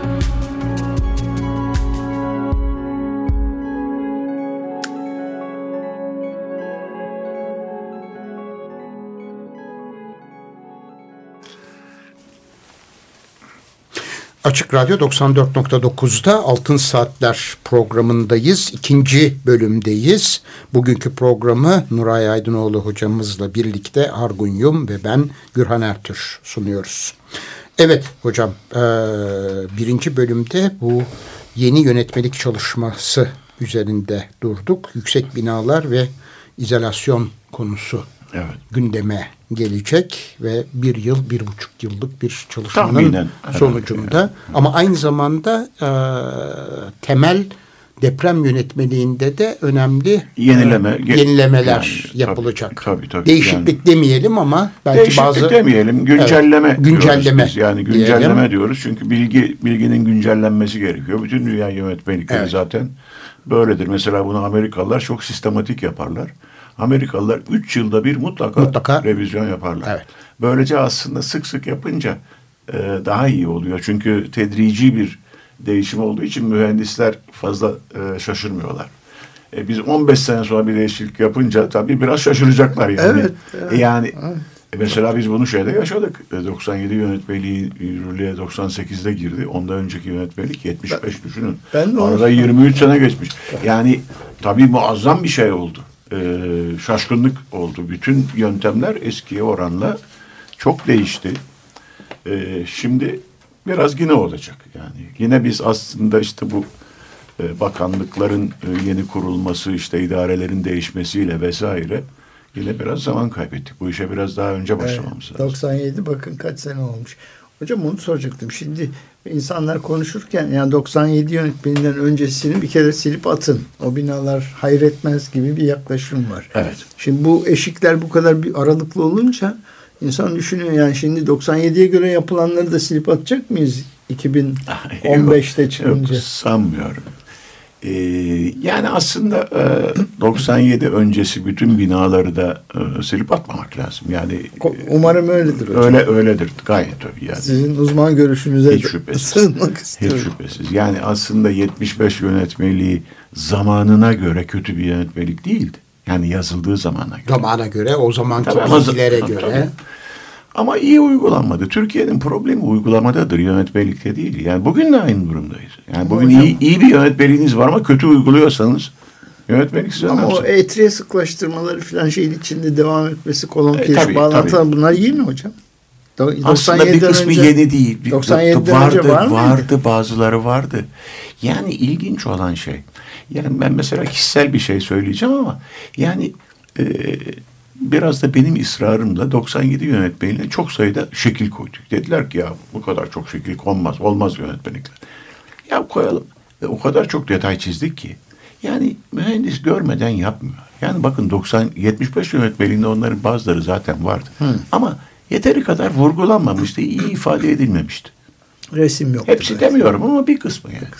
B: Açık Radyo 94.9'da Altın Saatler programındayız. İkinci bölümdeyiz. Bugünkü programı Nuray Aydınoğlu hocamızla birlikte Argun Yum ve ben Gürhan Ertür sunuyoruz. Evet hocam, birinci bölümde bu yeni yönetmelik çalışması üzerinde durduk. Yüksek binalar ve izolasyon konusu gündeme gelecek ve 1,5 yıllık bir çalışmanın
C: Tahminen,
B: sonucunda.
C: yani.
B: Ama aynı zamanda temel deprem yönetmeliğinde de önemli yenilemeler
C: yani,
B: yapılacak.
C: Tabii.
B: Değişiklik demeyelim ama belki
C: değişiklik
B: bazı
C: demeyelim, güncelleme.
B: Evet, güncelleme
C: diyoruz biz. Yani güncelleme
B: diyelim.
C: diyoruz çünkü bilginin güncellenmesi gerekiyor. Bütün dünya yönetmelikleri zaten böyledir. Mesela bunu Amerikalılar çok sistematik yaparlar. Amerikalılar 3 yılda bir mutlaka revizyon yaparlar.
B: Evet.
C: Böylece aslında sık sık yapınca daha iyi oluyor. Çünkü tedrici bir değişim olduğu için mühendisler fazla şaşırmıyorlar. Biz 15 sene sonra bir değişiklik yapınca tabii biraz şaşıracaklar yani.
D: Evet.
C: Yani mesela biz bunu şeyde yaşadık. 97 yönetmeliği yürürlüğe 98'de girdi. Ondan önceki yönetmelik 75 düşünün. Arada 23 sene geçmiş. Yani tabii muazzam bir şey oldu. Şaşkınlık oldu. Bütün yöntemler eskiye oranla çok değişti. Şimdi biraz yine olacak. Yani yine biz aslında işte bu bakanlıkların yeni kurulması, işte idarelerin değişmesiyle vesaire yine biraz zaman kaybettik. Bu işe biraz daha önce başlamamız lazım.
D: 97 bakın kaç sene olmuş. Hocam onu soracaktım. Şimdi insanlar konuşurken yani 97 yönetmeliğinden öncesini bir kere silip atın. O binalar hayretmez gibi bir yaklaşım var.
C: Evet.
D: Şimdi bu eşikler bu kadar bir aralıklı olunca insan düşünüyor yani şimdi 97'ye göre yapılanları da silip atacak mıyız 2015'te çıkınca?
C: Yok, sanmıyorum. Yani aslında 97 öncesi bütün binaları da silip atmamak lazım. Yani
D: umarım öyledir hocam.
C: Öyledir gayet tabii yani.
D: Sizin uzman görüşünüze
C: hiç şüphesiz.
D: sığınmak istiyorum.
C: Hiç şüphesiz. Yani aslında 75 yönetmeliği zamanına göre kötü bir yönetmelik değildi. Yani yazıldığı zamana göre.
B: Zamana göre, o zamanki
C: Tabii,
B: bilgilere göre.
C: Tabii. Ama iyi uygulanmadı. Türkiye'nin problemi uygulamadadır, yönetmelikte değil. Yani bugün de aynı durumdayız. Yani bugün iyi bir yönetmeliğiniz var ama kötü uyguluyorsanız yönetmelik size
D: ama
C: ne
D: o
C: yapsın?
D: etriye sıklaştırmaları falan şeyin içinde devam etmesi, kolon
C: tabii,
D: kirişi bağlantılar
C: tabii.
D: bunlar iyi mi hocam?
C: Aslında bir kısmı yeni değil.
D: 97'den önce var mıydı?
C: Vardı, bazıları vardı. Yani ilginç olan şey. Yani ben mesela kişisel bir şey söyleyeceğim ama yani biraz da benim ısrarımla 97 yönetmeliğine çok sayıda şekil koyduk. Dediler ki ya bu kadar çok şekil konmaz. Olmaz yönetmelikler. Ya koyalım. Ve o kadar çok detay çizdik ki. Yani mühendis görmeden yapmıyor. Yani bakın 75 yönetmeliğinde onların bazıları zaten vardı. Ama yeteri kadar vurgulanmamıştı. İyi ifade edilmemişti.
D: Resim yok.
C: Hepsi demiyorum ama bir kısmı yani.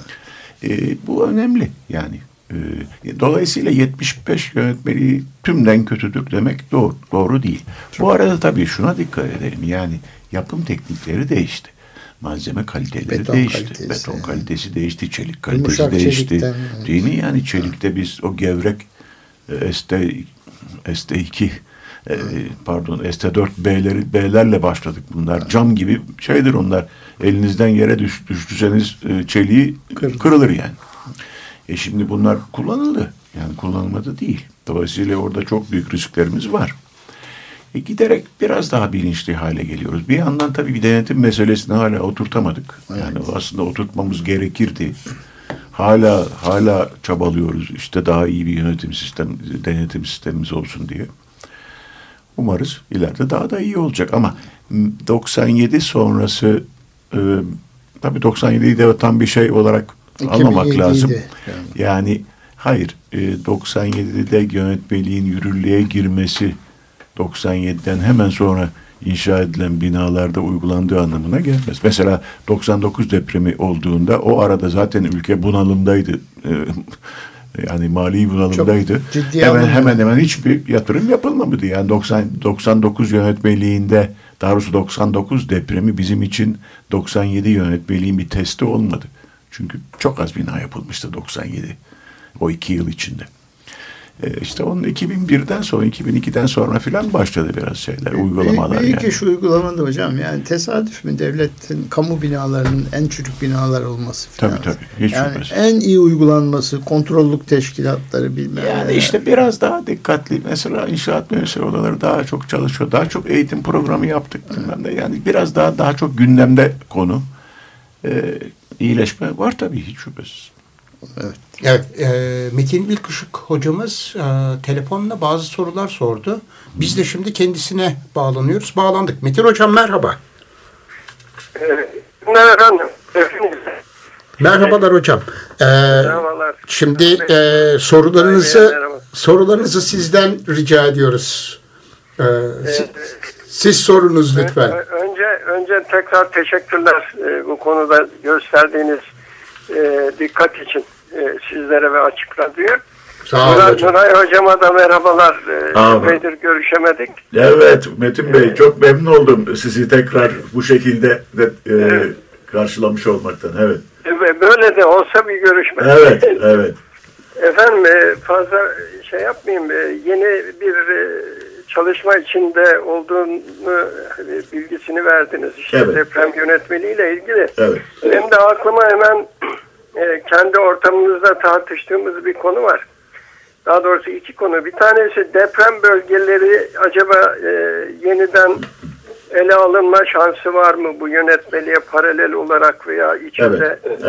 C: Bu önemli yani. Dolayısıyla 75 yönetmeliği tümden kötüdür demek doğru değil. Bu arada tabii şuna dikkat edelim. Yani yapım teknikleri değişti. Malzeme kaliteleri
D: Beton
C: değişti.
D: kalitesi,
C: Beton
D: yani.
C: kalitesi değişti. Çelik kalitesi
D: Yumuşak
C: değişti.
D: çelikten,
C: Değil mi? Yani çelikte biz o gevrek ST2 ST4 B'lerle başladık bunlar. Cam gibi şeydir onlar. Elinizden yere düştüseniz çeliği kırılır yani. Şimdi bunlar kullanıldı. Yani kullanılmadı değil. Dolayısıyla orada çok büyük risklerimiz var. Giderek biraz daha bilinçli hale geliyoruz. Bir yandan tabii bir denetim meselesini hala oturtamadık. Yani aslında oturtmamız gerekirdi. Hala çabalıyoruz. İşte daha iyi bir denetim sistemimiz olsun diye. Umarız ileride daha da iyi olacak. Ama 97 sonrası tabii 97'yi de tam bir şey olarak anlamak lazım. Yani hayır 97'de yönetmeliğin yürürlüğe girmesi 97'den hemen sonra inşa edilen binalarda uygulandığı anlamına gelmez. Mesela 99 depremi olduğunda o arada zaten ülke bunalımdaydı. Yani mali bunalımdaydı. Hemen hiçbir yatırım yapılmadı. Yani 99 yönetmeliğinde, daha doğrusu 99 depremi bizim için 97 yönetmeliğin bir testi olmadı. Çünkü çok az bina yapılmıştı 97. O 2 yıl içinde. İşte onun 2001'den sonra, 2002'den sonra filan başladı biraz şeyler, uygulamalar.
D: Büyük iş uygulamada hocam. Yani tesadüf mü devletin kamu binalarının en çürük binalar olması filan.
C: Tabii. Hiç
D: yani
C: şüphesiz.
D: en iyi uygulanması, kontrollük teşkilatları bilmem.
C: Yani işte biraz daha dikkatli. Mesela inşaat mühendisleri odaları daha çok çalışıyor. Daha çok eğitim programı yaptık. Ben de yani biraz daha çok gündemde konu. İyileşme var tabii, hiç şüphesiz.
B: Evet, Metin Bilkışık hocamız telefonla bazı sorular sordu. Biz de şimdi kendisine bağlanıyoruz. Bağlandık. Metin hocam merhaba.
F: Efendim.
B: Merhabalar hocam.
F: Merhabalar.
B: Şimdi sorularınızı sizden rica ediyoruz. Siz sorunuz lütfen.
F: Önce tekrar teşekkürler bu konuda gösterdiğiniz dikkat için sizlere ve Açık Radyo'ya.
B: Sağ olun hocam.
F: Nuray hocama da merhabalar. Epeydir görüşemedik.
C: Evet Metin Bey, çok memnun oldum sizi tekrar bu şekilde karşılamış olmaktan. Evet.
F: Böyle de olsa bir görüşme.
C: Evet.
F: Efendim fazla şey yapmayayım. Yeni bir çalışma içinde olduğunu bilgisini verdiniz. İşte deprem yönetmeliğiyle ilgili.
C: Evet.
F: Benim de aklıma hemen kendi ortamımızda tartıştığımız bir konu var. Daha doğrusu iki konu. Bir tanesi deprem bölgeleri acaba yeniden ele alınma şansı var mı bu yönetmeliğe paralel olarak veya içinde?
C: Evet.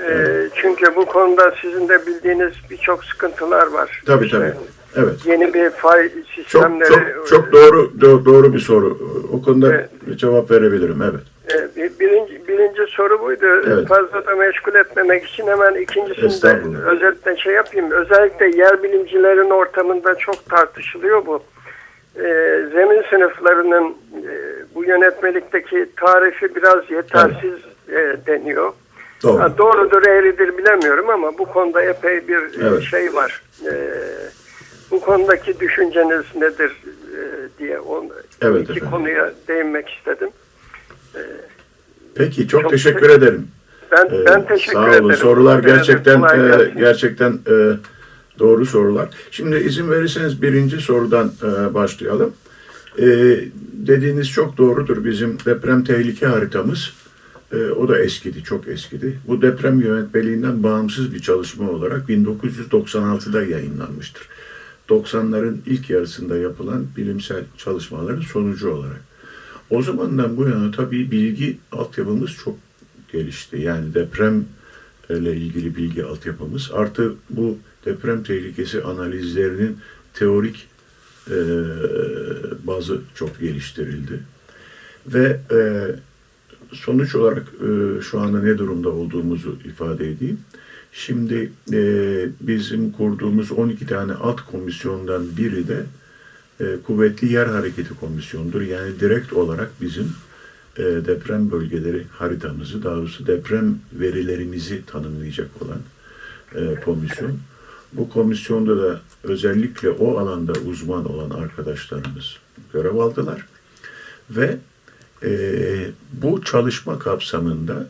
F: Çünkü bu konuda sizin de bildiğiniz birçok sıkıntılar var.
C: Tabii
F: İşte
C: tabii. Evet.
F: Yeni bir fay sistemleri.
C: Çok doğru bir soru. O konuda cevap verebilirim. Evet.
F: Birinci soru buydu.
C: Evet.
F: Fazla da meşgul etmemek için hemen ikincisinde
C: Estağfurullah.
F: özetle şey yapayım. Özellikle yer bilimcilerin ortamında çok tartışılıyor bu. Zemin sınıflarının bu yönetmelikteki tarifi biraz yetersiz deniyor.
C: Doğru.
F: Doğrudur, eğridir bilemiyorum ama bu konuda epey bir şey var. Bu konudaki düşünceniz nedir diye iki konuya değinmek istedim.
C: Peki, çok teşekkür ederim.
F: Ben teşekkür
C: sağ olun.
F: ederim.
C: Sorular gerçekten doğru sorular. Şimdi izin verirseniz birinci sorudan başlayalım. Dediğiniz çok doğrudur. Bizim deprem tehlike haritamız o da eskidi, çok eskidi. Bu deprem yönetmeliğinden bağımsız bir çalışma olarak 1996'da yayınlanmıştır. 90'ların ilk yarısında yapılan bilimsel çalışmaların sonucu olarak. O zamandan bu yana tabii bilgi altyapımız çok gelişti. Yani depremle ilgili bilgi altyapımız artı bu deprem tehlikesi analizlerinin teorik bazı çok geliştirildi. Ve sonuç olarak şu anda ne durumda olduğumuzu ifade edeyim. Şimdi bizim kurduğumuz 12 tane alt komisyondan biri de Kuvvetli Yer Hareketi Komisyonu'dur. Yani direkt olarak bizim deprem bölgeleri haritamızı, daha doğrusu deprem verilerimizi tanımlayacak olan komisyon. Bu komisyonda da özellikle o alanda uzman olan arkadaşlarımız görev aldılar. Ve bu çalışma kapsamında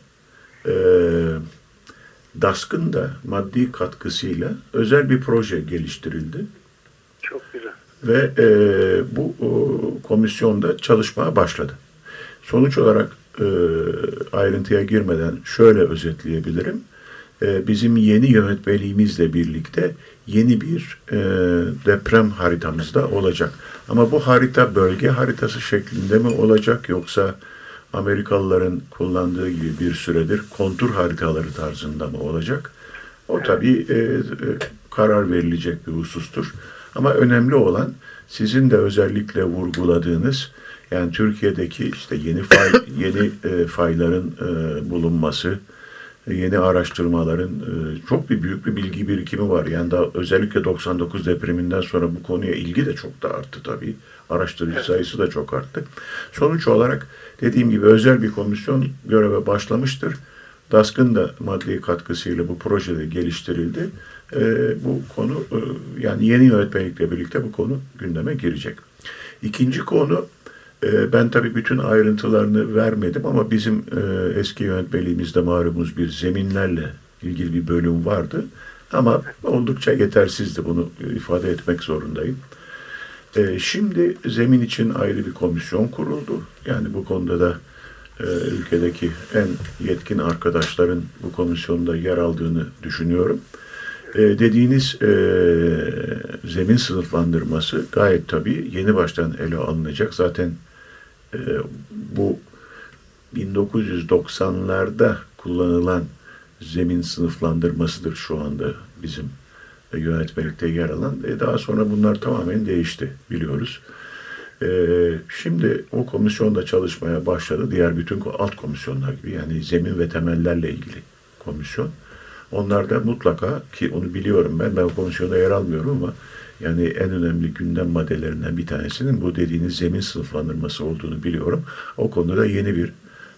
C: DASK'ın da maddi katkısıyla özel bir proje geliştirildi.
F: Çok güzel.
C: Ve bu komisyonda çalışmaya başladı. Sonuç olarak ayrıntıya girmeden şöyle özetleyebilirim. Bizim yeni yönetmeliğimizle birlikte yeni bir deprem haritamız da olacak. Ama bu harita bölge haritası şeklinde mi olacak, yoksa Amerikalıların kullandığı gibi bir süredir kontur haritaları tarzında mı olacak? O tabii karar verilecek bir husustur. Ama önemli olan sizin de özellikle vurguladığınız, yani Türkiye'deki işte yeni fayların bulunması, yeni araştırmaların çok büyük bir bilgi birikimi var. Yani daha özellikle 99 depreminden sonra bu konuya ilgi de çok da arttı tabii. Araştırıcı sayısı da çok arttı. Sonuç olarak dediğim gibi özel bir komisyon göreve başlamıştır. DASK'ın da maddi katkısıyla bu projede geliştirildi. Bu konu yani yeni yönetmelikle birlikte bu konu gündeme girecek. İkinci konu, ben tabii bütün ayrıntılarını vermedim ama bizim eski yönetmeliğimizde malumunuz bir zeminlerle ilgili bir bölüm vardı. Ama oldukça yetersizdi, bunu ifade etmek zorundayım. Şimdi zemin için ayrı bir komisyon kuruldu. Yani bu konuda da ülkedeki en yetkin arkadaşların bu komisyonda yer aldığını düşünüyorum. Dediğiniz zemin sınıflandırması gayet tabii yeni baştan ele alınacak. Zaten bu 1990'larda kullanılan zemin sınıflandırmasıdır şu anda bizim yönetmelikte yer alan. Daha sonra bunlar tamamen değişti, biliyoruz. Şimdi o komisyonda çalışmaya başladı. Diğer bütün alt komisyonlar gibi, yani zemin ve temellerle ilgili komisyon. Onlar da mutlaka, ki onu biliyorum ben o komisyonda yer almıyorum ama yani en önemli gündem maddelerinden bir tanesinin bu dediğiniz zemin sınıflandırması olduğunu biliyorum. O konuda yeni bir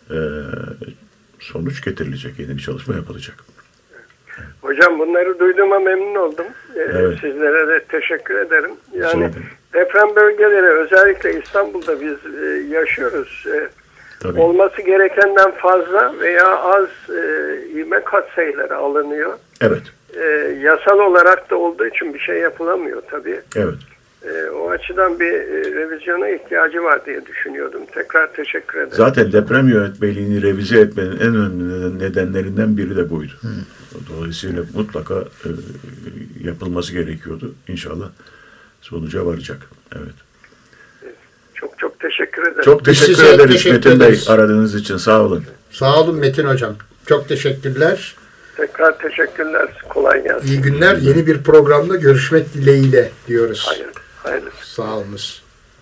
C: sonuç getirilecek, yeni bir çalışma yapılacak.
F: Hocam bunları duyduğuma memnun oldum.
C: Evet.
F: Sizlere de teşekkür ederim. Yani deprem bölgeleri, özellikle İstanbul'da biz yaşıyoruz.
C: Tabii.
F: Olması gerekenden fazla veya az ivme katsayıları alınıyor.
C: Evet.
F: Yasal olarak da olduğu için bir şey yapılamıyor tabii.
C: Evet.
F: O açıdan bir revizyona ihtiyacı var diye düşünüyordum. Tekrar teşekkür ederim.
C: Zaten deprem yönetmeliğini revize etmenin en önemli nedenlerinden biri de buydu. Dolayısıyla mutlaka yapılması gerekiyordu. İnşallah sonuca varacak. Evet.
F: Çok teşekkür ederim.
C: Çok teşekkür ederiz Metin Bey, aradığınız için. Sağ olun.
B: Sağ olun Metin Hocam. Çok teşekkürler.
F: Tekrar teşekkürler. Kolay gelsin.
B: İyi günler. Yeni bir programda görüşmek dileğiyle diyoruz.
F: Hayırlı.
B: Sağ olunuz.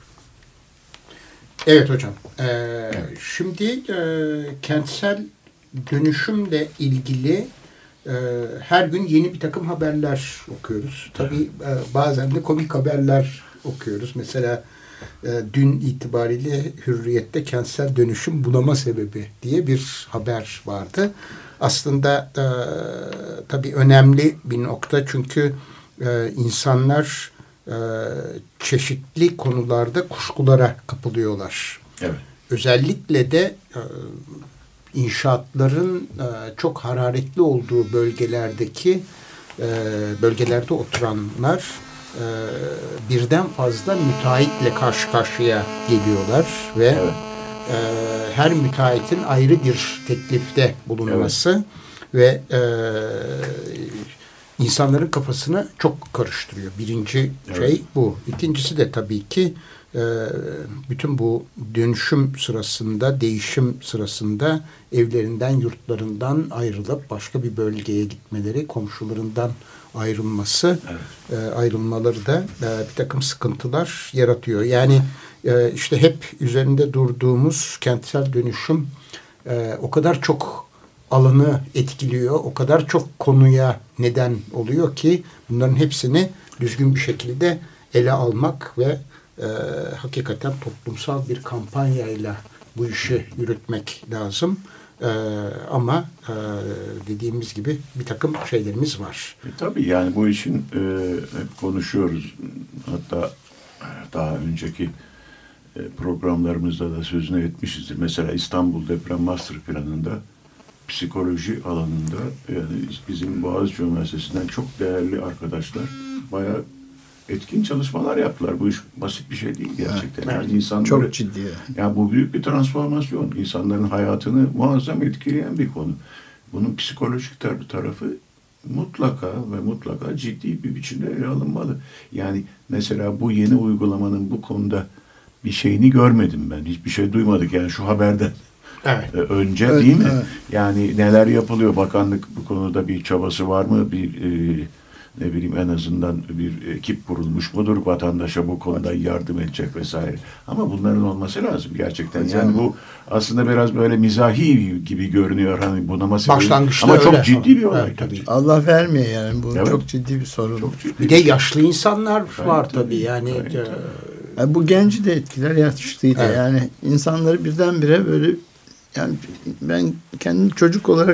B: Evet hocam. Şimdi kentsel dönüşümle ilgili her gün yeni bir takım haberler okuyoruz. Tabii bazen de komik haberler okuyoruz. Mesela dün itibariyle Hürriyet'te kentsel dönüşüm bunama sebebi diye bir haber vardı. Aslında tabii önemli bir nokta, çünkü insanlar çeşitli konularda kuşkulara kapılıyorlar.
C: Evet.
B: Özellikle de inşaatların çok hararetli olduğu bölgelerde oturanlar birden fazla müteahhitle karşı karşıya geliyorlar ve
C: Evet.
B: Her müteahhitin ayrı bir teklifte bulunması ve insanların kafasını çok karıştırıyor. Birinci şey bu. İkincisi de tabii ki bütün bu dönüşüm sırasında, değişim sırasında evlerinden, yurtlarından ayrılıp başka bir bölgeye gitmeleri, komşularından ayrılması, ayrılmaları da bir takım sıkıntılar yaratıyor. Yani işte hep üzerinde durduğumuz kentsel dönüşüm o kadar çok alanı etkiliyor, o kadar çok konuya neden oluyor ki bunların hepsini düzgün bir şekilde ele almak ve hakikaten toplumsal bir kampanyayla bu işi yürütmek lazım. Ama dediğimiz gibi bir takım şeylerimiz var.
C: Tabii yani bu işin hep konuşuyoruz. Hatta daha önceki programlarımızda da sözünü etmişizdir. Mesela İstanbul Deprem Master Planı'nda psikoloji alanında yani bizim Boğaziçi Üniversitesi'nden çok değerli arkadaşlar bayağı etkin çalışmalar yaptılar. Bu iş basit bir şey değil gerçekten.
D: Evet,
C: yani insanları,
D: çok ciddi.
C: Yani bu büyük bir transformasyon. İnsanların hayatını muazzam etkileyen bir konu. Bunun psikolojik tarafı mutlaka ciddi bir biçimde ele alınmalı. Yani mesela bu yeni uygulamanın bu konuda bir şeyini görmedim ben. Hiçbir şey duymadık yani şu haberden.
B: Evet.
C: Önce değil mi? Evet. Yani neler yapılıyor? Bakanlık bu konuda bir çabası var mı? Bir ne bileyim en azından bir ekip kurulmuş mudur? Vatandaşa bu konuda yardım edecek vesaire. Ama bunların olması lazım gerçekten. Yani bu aslında biraz böyle mizahi gibi görünüyor. Hani bunama sebebi. Ama
B: öyle.
C: Çok ciddi bir olay.
B: Evet, tabii.
D: Allah vermiyor yani. Bu
C: evet.
D: Çok ciddi bir sorun.
C: Çok ciddi
B: bir de yaşlı insanlar var tabii. Yani
D: yani bu genci de etkiler, yaşlıyı da.
B: Evet.
D: Yani insanları birdenbire böyle, yani ben kendim çocuk olarak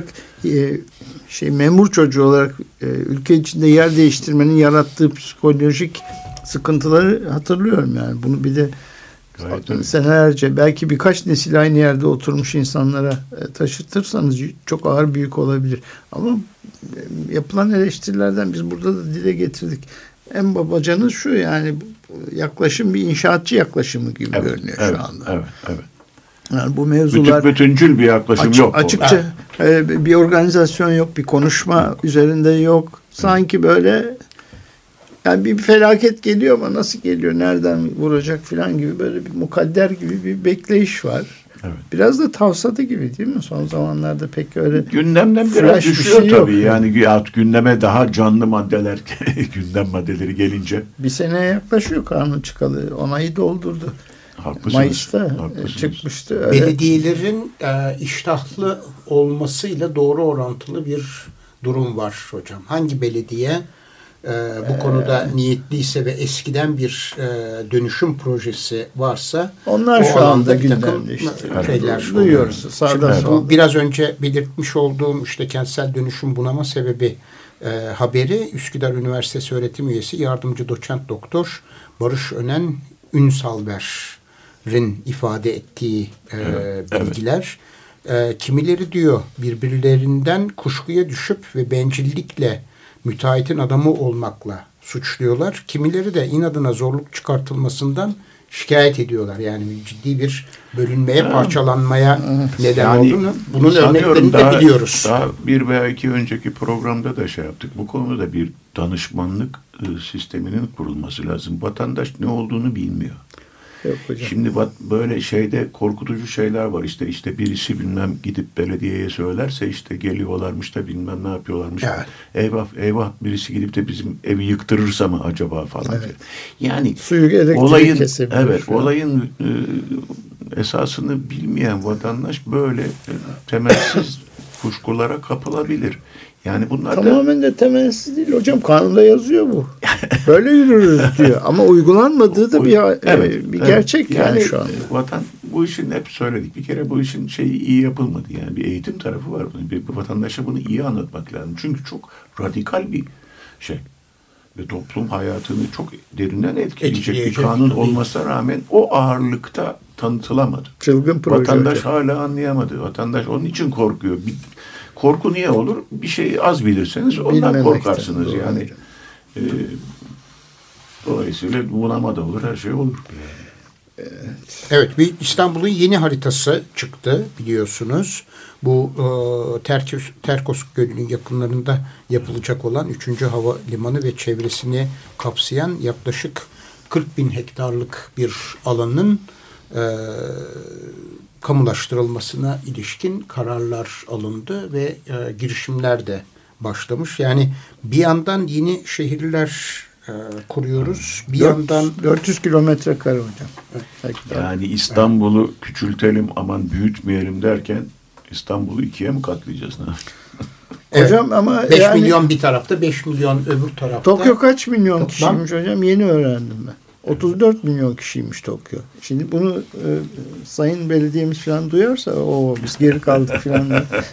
D: memur çocuğu olarak ülke içinde yer değiştirmenin yarattığı psikolojik sıkıntıları hatırlıyorum yani. Bunu bir de senelerce, belki birkaç nesil aynı yerde oturmuş insanlara taşıtırsanız çok ağır büyük olabilir. Ama yapılan eleştirilerden biz burada da dile getirdik. En babacanı şu, yani yaklaşım bir inşaatçı yaklaşımı gibi görünüyor şu anda.
C: Evet.
D: Yani bu mevzular
C: bütüncül bir yaklaşım yok.
D: Açıkça bir organizasyon yok, bir konuşma üzerinde yok. Sanki böyle yani bir felaket geliyor ama nasıl geliyor, nereden vuracak falan gibi, böyle bir mukadder gibi bir bekleyiş var. Evet. Biraz da tavsadı gibi değil mi? Son zamanlarda pek öyle
C: gündemden biraz düşüyor tabii. Yok. Yani gündeme daha canlı maddeler, gündem maddeleri gelince.
D: Bir seneye yaklaşıyor kanun çıkalı. Onayı doldurdu.
C: Haklısınız.
D: Mayıs'ta çıkmıştı. Öyle.
B: Belediyelerin iştahlı olmasıyla doğru orantılı bir durum var hocam. Hangi belediye bu konuda niyetliyse ve eskiden bir dönüşüm projesi varsa
D: onlar şu anda gündemde işte.
B: Şeyler
D: duyuyoruz.
B: Bu biraz önce belirtmiş olduğum işte kentsel dönüşüm bunama sebebi haberi Üsküdar Üniversitesi öğretim üyesi yardımcı doçent doktor Barış Önen Ünsalber'in ifade ettiği bilgiler. Kimileri diyor birbirlerinden kuşkuya düşüp ve bencillikle müteahhitin adamı olmakla suçluyorlar. Kimileri de inadına zorluk çıkartılmasından şikayet ediyorlar. Yani ciddi bir bölünmeye, parçalanmaya neden olduğunu, bunun örneklerini de biliyoruz.
C: Daha bir veya iki önceki programda da şey yaptık. Bu konuda bir danışmanlık sisteminin kurulması lazım. Vatandaş ne olduğunu bilmiyor.
D: Yok hocam.
C: Şimdi bak böyle şeyde korkutucu şeyler var. İşte birisi bilmem gidip belediyeye söylerse işte geliyorlarmış da bilmem ne yapıyorlarmış.
B: Evet.
C: Eyvah birisi gidip de bizim evi yıktırırsa mı acaba falan.
D: Evet.
C: Yani
D: Suyu elektriği
C: olayın
D: kesebilir.
C: evet olayın esasını bilmeyen vatandaş böyle temelsiz kuşkulara kapılabilir. Yani bunlar da
D: Tamamen de temelsiz değil hocam. Kanunda yazıyor bu. Böyle yürürüz diyor. Ama uygulanmadığı da bir gerçek yani şu anda.
C: Vatan bu işin hep söyledik. Bir kere bu işin şeyi iyi yapılmadı. Yani bir eğitim tarafı var. Bir vatandaşa bunu iyi anlatmak lazım. Çünkü çok radikal bir şey. Ve toplum hayatını çok derinden etkileyecek bir kanun olmasına rağmen o ağırlıkta tanıtılamadı.
D: Çılgın proje
C: Vatandaş
D: hocam.
C: hala anlayamadı. Vatandaş onun için korkuyor. Korku niye olur? Bir şeyi az bilirseniz ondan
D: Bilmemekten,
C: korkarsınız.
D: doğru
C: Yani dolayısıyla bunama da olur, her şey olur.
B: Evet, bir İstanbul'un yeni haritası çıktı biliyorsunuz. Bu Terkos Gölü'nün yakınlarında yapılacak olan 3. Havalimanı ve çevresini kapsayan yaklaşık 40.000 hektarlık bir alanın kamulaştırılmasına ilişkin kararlar alındı ve girişimler de başlamış. Yani bir yandan yeni şehirler kuruyoruz. Bir yandan
D: 400 kilometre kare hocam.
C: Yani İstanbul'u küçültelim aman büyütmeyelim derken İstanbul'u 2'ye mi katlayacağız?
D: Hocam ama
B: 5
D: yani
B: milyon bir tarafta, 5 milyon öbür tarafta.
D: Tokyo kaç milyon
B: Toplam-
D: kişiymiş hocam? Yeni öğrendim ben. 34 milyon kişiymiş Tokyo. Şimdi bunu sayın belediyemiz falan duyarsa biz geri kaldık falan.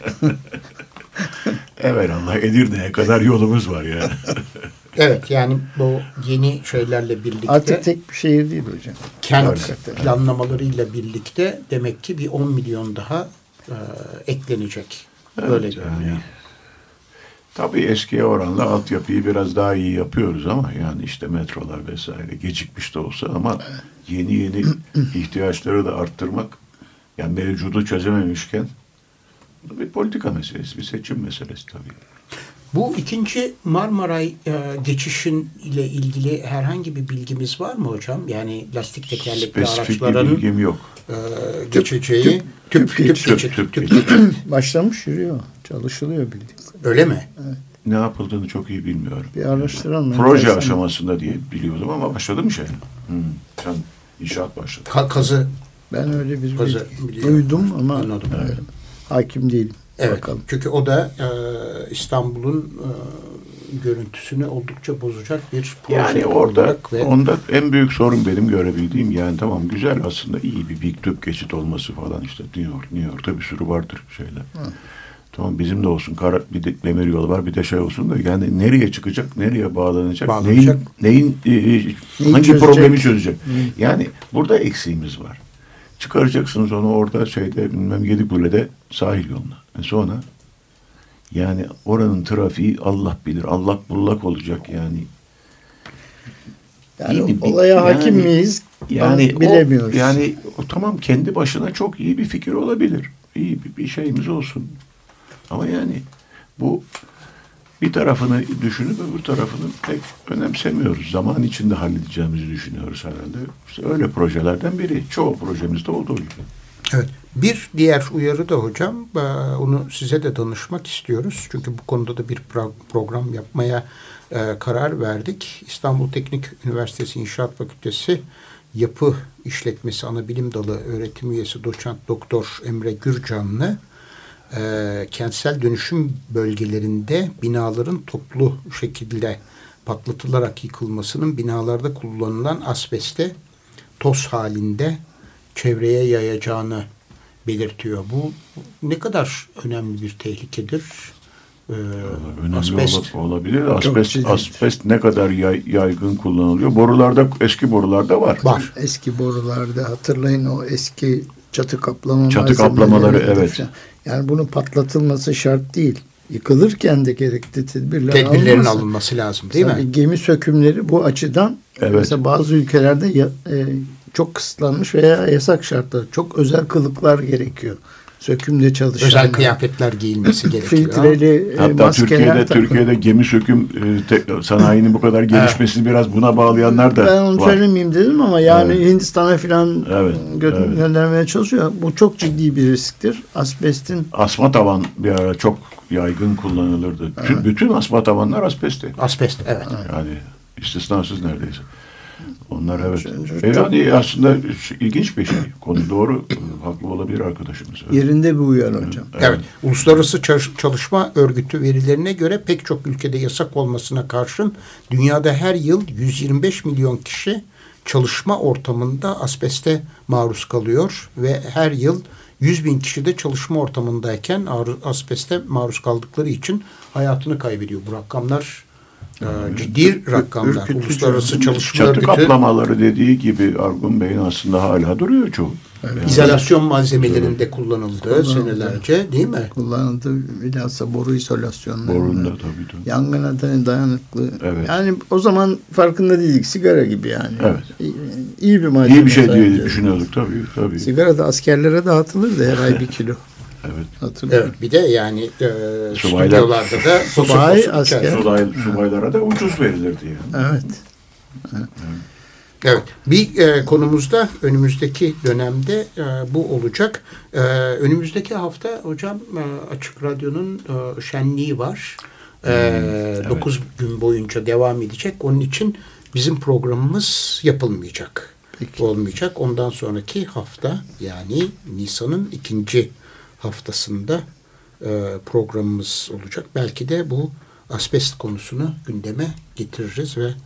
C: Evelallah Edirne'ye kadar yolumuz var yani.
B: Evet, yani bu yeni şeylerle birlikte
D: Artık tek bir şehir değil hocam.
B: kent
D: Hakikaten.
B: planlamalarıyla birlikte demek ki bir 10 milyon daha eklenecek. Böyle
C: Evet,
B: görünüyor.
C: yani. Tabii eskiye oranla altyapıyı biraz daha iyi yapıyoruz ama yani işte metrolar vesaire gecikmiş de olsa ama yeni ihtiyaçları da arttırmak yani mevcudu çözememişken bir politika meselesi, bir seçim meselesi tabii.
B: Bu ikinci Marmaray geçişin ile ilgili herhangi bir bilgimiz var mı hocam? Yani lastik tekerlekli
C: Spesifik bir
B: araçların
C: bilgim yok.
B: geçeceği tüp geçit.
D: Başlamış yürüyor. Çalışılıyor bildik.
B: Öyle mi?
C: Ne yapıldığını çok iyi bilmiyorum.
D: Bir araştıralım.
C: Proje
D: Enteresan.
C: aşamasında diye biliyordum ama başladı mı şey? Sen inşaat başladı.
B: Kazı.
D: Ben öyle bir
B: Kazı
D: bilgi
B: biliyorum.
D: duydum ama
B: Anladım.
D: hakim değilim.
B: Evet.
D: Bakalım.
B: Çünkü o da İstanbul'un görüntüsünü oldukça bozacak bir proje
C: Yani onda
B: ve
C: en büyük sorun benim görebildiğim yani tamam güzel aslında iyi bir tüp geçit olması falan işte New York'ta bir sürü vardır şeyler. Tamam bizim de olsun bir de demir yolu var bir de şey olsun da yani nereye çıkacak nereye bağlanacak. Neyin hangi
D: çözecek?
C: problemi çözecek. Yani burada eksiğimiz var. Çıkaracaksınız onu orada bilmem Gedikbule'de sahil yoluna. Sonra yani oranın trafiği Allah bilir. Allak bullak olacak yani.
D: Yani olaya hakim miyiz?
C: Yani
D: bilemiyoruz.
C: O tamam kendi başına çok iyi bir fikir olabilir. İyi bir şeyimiz olsun. Ama yani bu bir tarafını düşünüp öbür tarafını pek önemsemiyoruz. Zaman içinde halledeceğimizi düşünüyoruz herhalde. İşte öyle projelerden biri. Çoğu projemizde olduğu gibi.
B: evet. Bir diğer uyarı da hocam, onu size de danışmak istiyoruz. Çünkü bu konuda da bir program yapmaya karar verdik. İstanbul Teknik Üniversitesi İnşaat Fakültesi Yapı İşletmesi Anabilim Dalı öğretim üyesi doçent doktor Emre Gürcanlı kentsel dönüşüm bölgelerinde binaların toplu şekilde patlatılarak yıkılmasının binalarda kullanılan asbeste toz halinde çevreye yayacağını belirtiyor. Bu ne kadar önemli bir tehlikedir?
C: Önemli
B: Asbest.
C: olabilir.
D: Çok ciddi.
C: Asbest ne kadar yaygın kullanılıyor? Borularda, eski borularda var.
B: Var.
D: Eski borularda hatırlayın o eski çatı kaplama
C: Çatı kaplamaları,
D: malzemeleri
C: evet.
D: falan. Yani bunun patlatılması şart değil. Yıkılırken de gerekli
B: Tedbirlerin alınması lazım değil mi?
D: Gemi sökümleri bu açıdan
C: Evet.
D: mesela bazı ülkelerde çok kısıtlanmış veya yasak şartlar. Çok özel kılıklar gerekiyor. sökümde çalışan.
B: Özel kıyafetler giyilmesi gerekiyor.
D: Filtreli
C: Hatta
D: maskeler
C: Türkiye'de gemi söküm sanayinin bu kadar gelişmesini biraz buna bağlayanlar da
D: ben onu
C: var.
D: söylemeyeyim dedim ama yani Hindistan'a falan
C: Evet,
D: göndermeye çalışıyor. Bu çok ciddi bir risktir. Asbestin
C: Asma tavan bir ara çok yaygın kullanılırdı. Bütün asma tavanlar asbestti.
B: Asbest, evet.
C: Yani istisnasız neredeyse. Onlar evet. Yani aslında ilginç bir şey. Konu doğru. Haklı olabilir arkadaşımız. Evet.
D: yerinde bir uyarı hocam.
B: Evet. Uluslararası Çalışma Örgütü verilerine göre pek çok ülkede yasak olmasına karşın dünyada her yıl 125 milyon kişi çalışma ortamında asbeste maruz kalıyor ve her yıl 100 bin kişi de çalışma ortamındayken asbeste maruz kaldıkları için hayatını kaybediyor. Bu rakamlar ciddi rakamlar.
D: Ürkütücü.
B: Uluslararası Çalışma
C: Çatı
B: Örgütü
C: kaplamaları dediği gibi Argun Bey'in aslında hala duruyor çoğu.
B: izolasyon malzemelerinde kullanıldı senelerce, değil mi?
D: Kullanıldı. Bilhassa boru izolasyonları.
C: Borunda tabii.
D: Yangına dayanıklı.
C: Evet.
D: Yani o zaman farkında değildik. Sigara gibi yani.
C: Evet.
D: İyi bir malzeme.
C: İyi bir şey diye
D: sadece.
C: düşünüyorduk tabii.
D: Sigara da askerlere dağıtılırdı her ay 1 kilo.
C: Evet.
D: Hatırlıyorum.
B: Evet, bir de yani
C: Subaylar-
B: stüdyolarda da
D: Subay,
B: fosur
D: asker.
B: içer.
C: Subaylara da ucuz verilirdi yani.
D: Evet.
B: Evet, bir konumuzda önümüzdeki dönemde bu olacak. Önümüzdeki hafta hocam Açık Radyo'nun şenliği var. 9 gün boyunca devam edecek. Onun için bizim programımız yapılmayacak.
D: Peki.
B: Olmayacak. Ondan sonraki hafta yani Nisan'ın 2. haftasında programımız olacak. Belki de bu asbest konusunu gündeme getiririz ve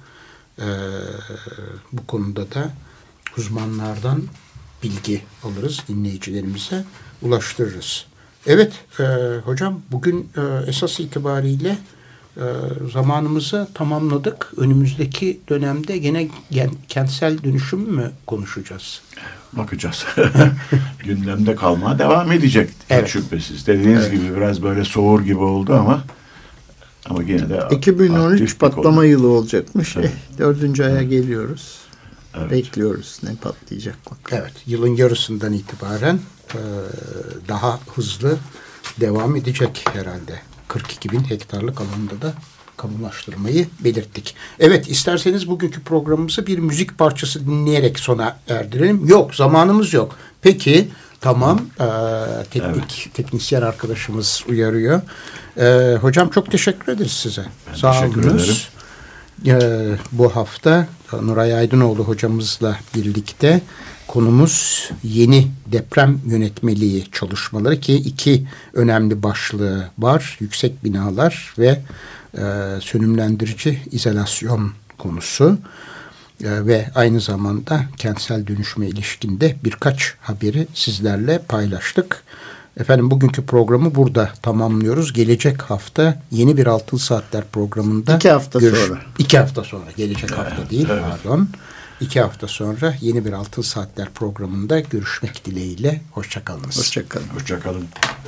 B: bu konuda da uzmanlardan bilgi alırız, dinleyicilerimize ulaştırırız. Evet hocam, bugün esas itibariyle zamanımızı tamamladık. Önümüzdeki dönemde gene kentsel dönüşüm mü konuşacağız?
C: Bakacağız. Gündemde kalmaya devam edecek.
B: Evet.
C: Şüphesiz. Dediğiniz gibi biraz böyle soğur gibi oldu ama yine de
D: 2013 patlama yılı olacakmış.
C: Evet.
D: 4. aya geliyoruz.
C: Evet.
D: Bekliyoruz ne patlayacak bak.
B: Evet, yılın yarısından itibaren daha hızlı devam edecek herhalde. 42 bin hektarlık alanda da kamulaştırmayı belirttik. Evet, isterseniz bugünkü programımızı bir müzik parçası dinleyerek sona erdirelim. Yok, zamanımız yok. Peki, tamam. Teknisyen arkadaşımız uyarıyor. Hocam çok teşekkür ederiz size. Sağ olunuz. Bu hafta Nuray Aydınoğlu hocamızla birlikte konumuz yeni deprem yönetmeliği çalışmaları ki 2 önemli başlığı var. Yüksek binalar ve sönümlendirici izolasyon konusu ve aynı zamanda kentsel dönüşüme ilişkinde birkaç haberi sizlerle paylaştık. Efendim, bugünkü programı burada tamamlıyoruz. Gelecek hafta yeni bir Altın Saatler programında
D: 2 hafta sonra.
B: 2 hafta sonra. Gelecek hafta değil, pardon. 2 hafta sonra yeni bir Altın Saatler programında görüşmek dileğiyle. Hoşçakalınız.
D: Hoşçakalın.
C: Hoşçakalın.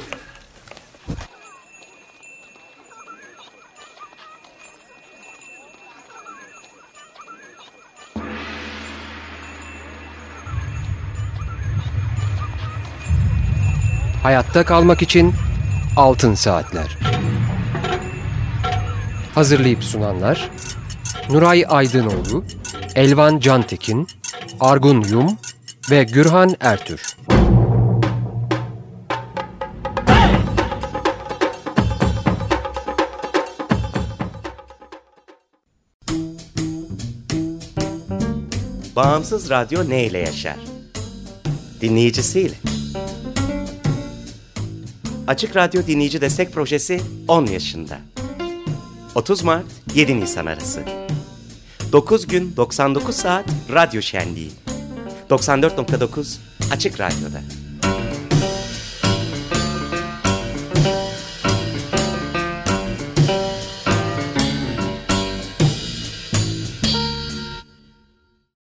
A: Hayatta kalmak için Altın Saatler. Hazırlayıp sunanlar Nuray Aydınoğlu, Elvan Cantekin, Argun Yum ve Gürhan Ertür.
G: Bağımsız radyo ne ile yaşar? Dinleyicisiyle. Açık Radyo Dinleyici Destek Projesi 10 yaşında. 30 Mart 7 Nisan arası. 9 gün 99 saat radyo şenliği. 94.9 Açık Radyo'da.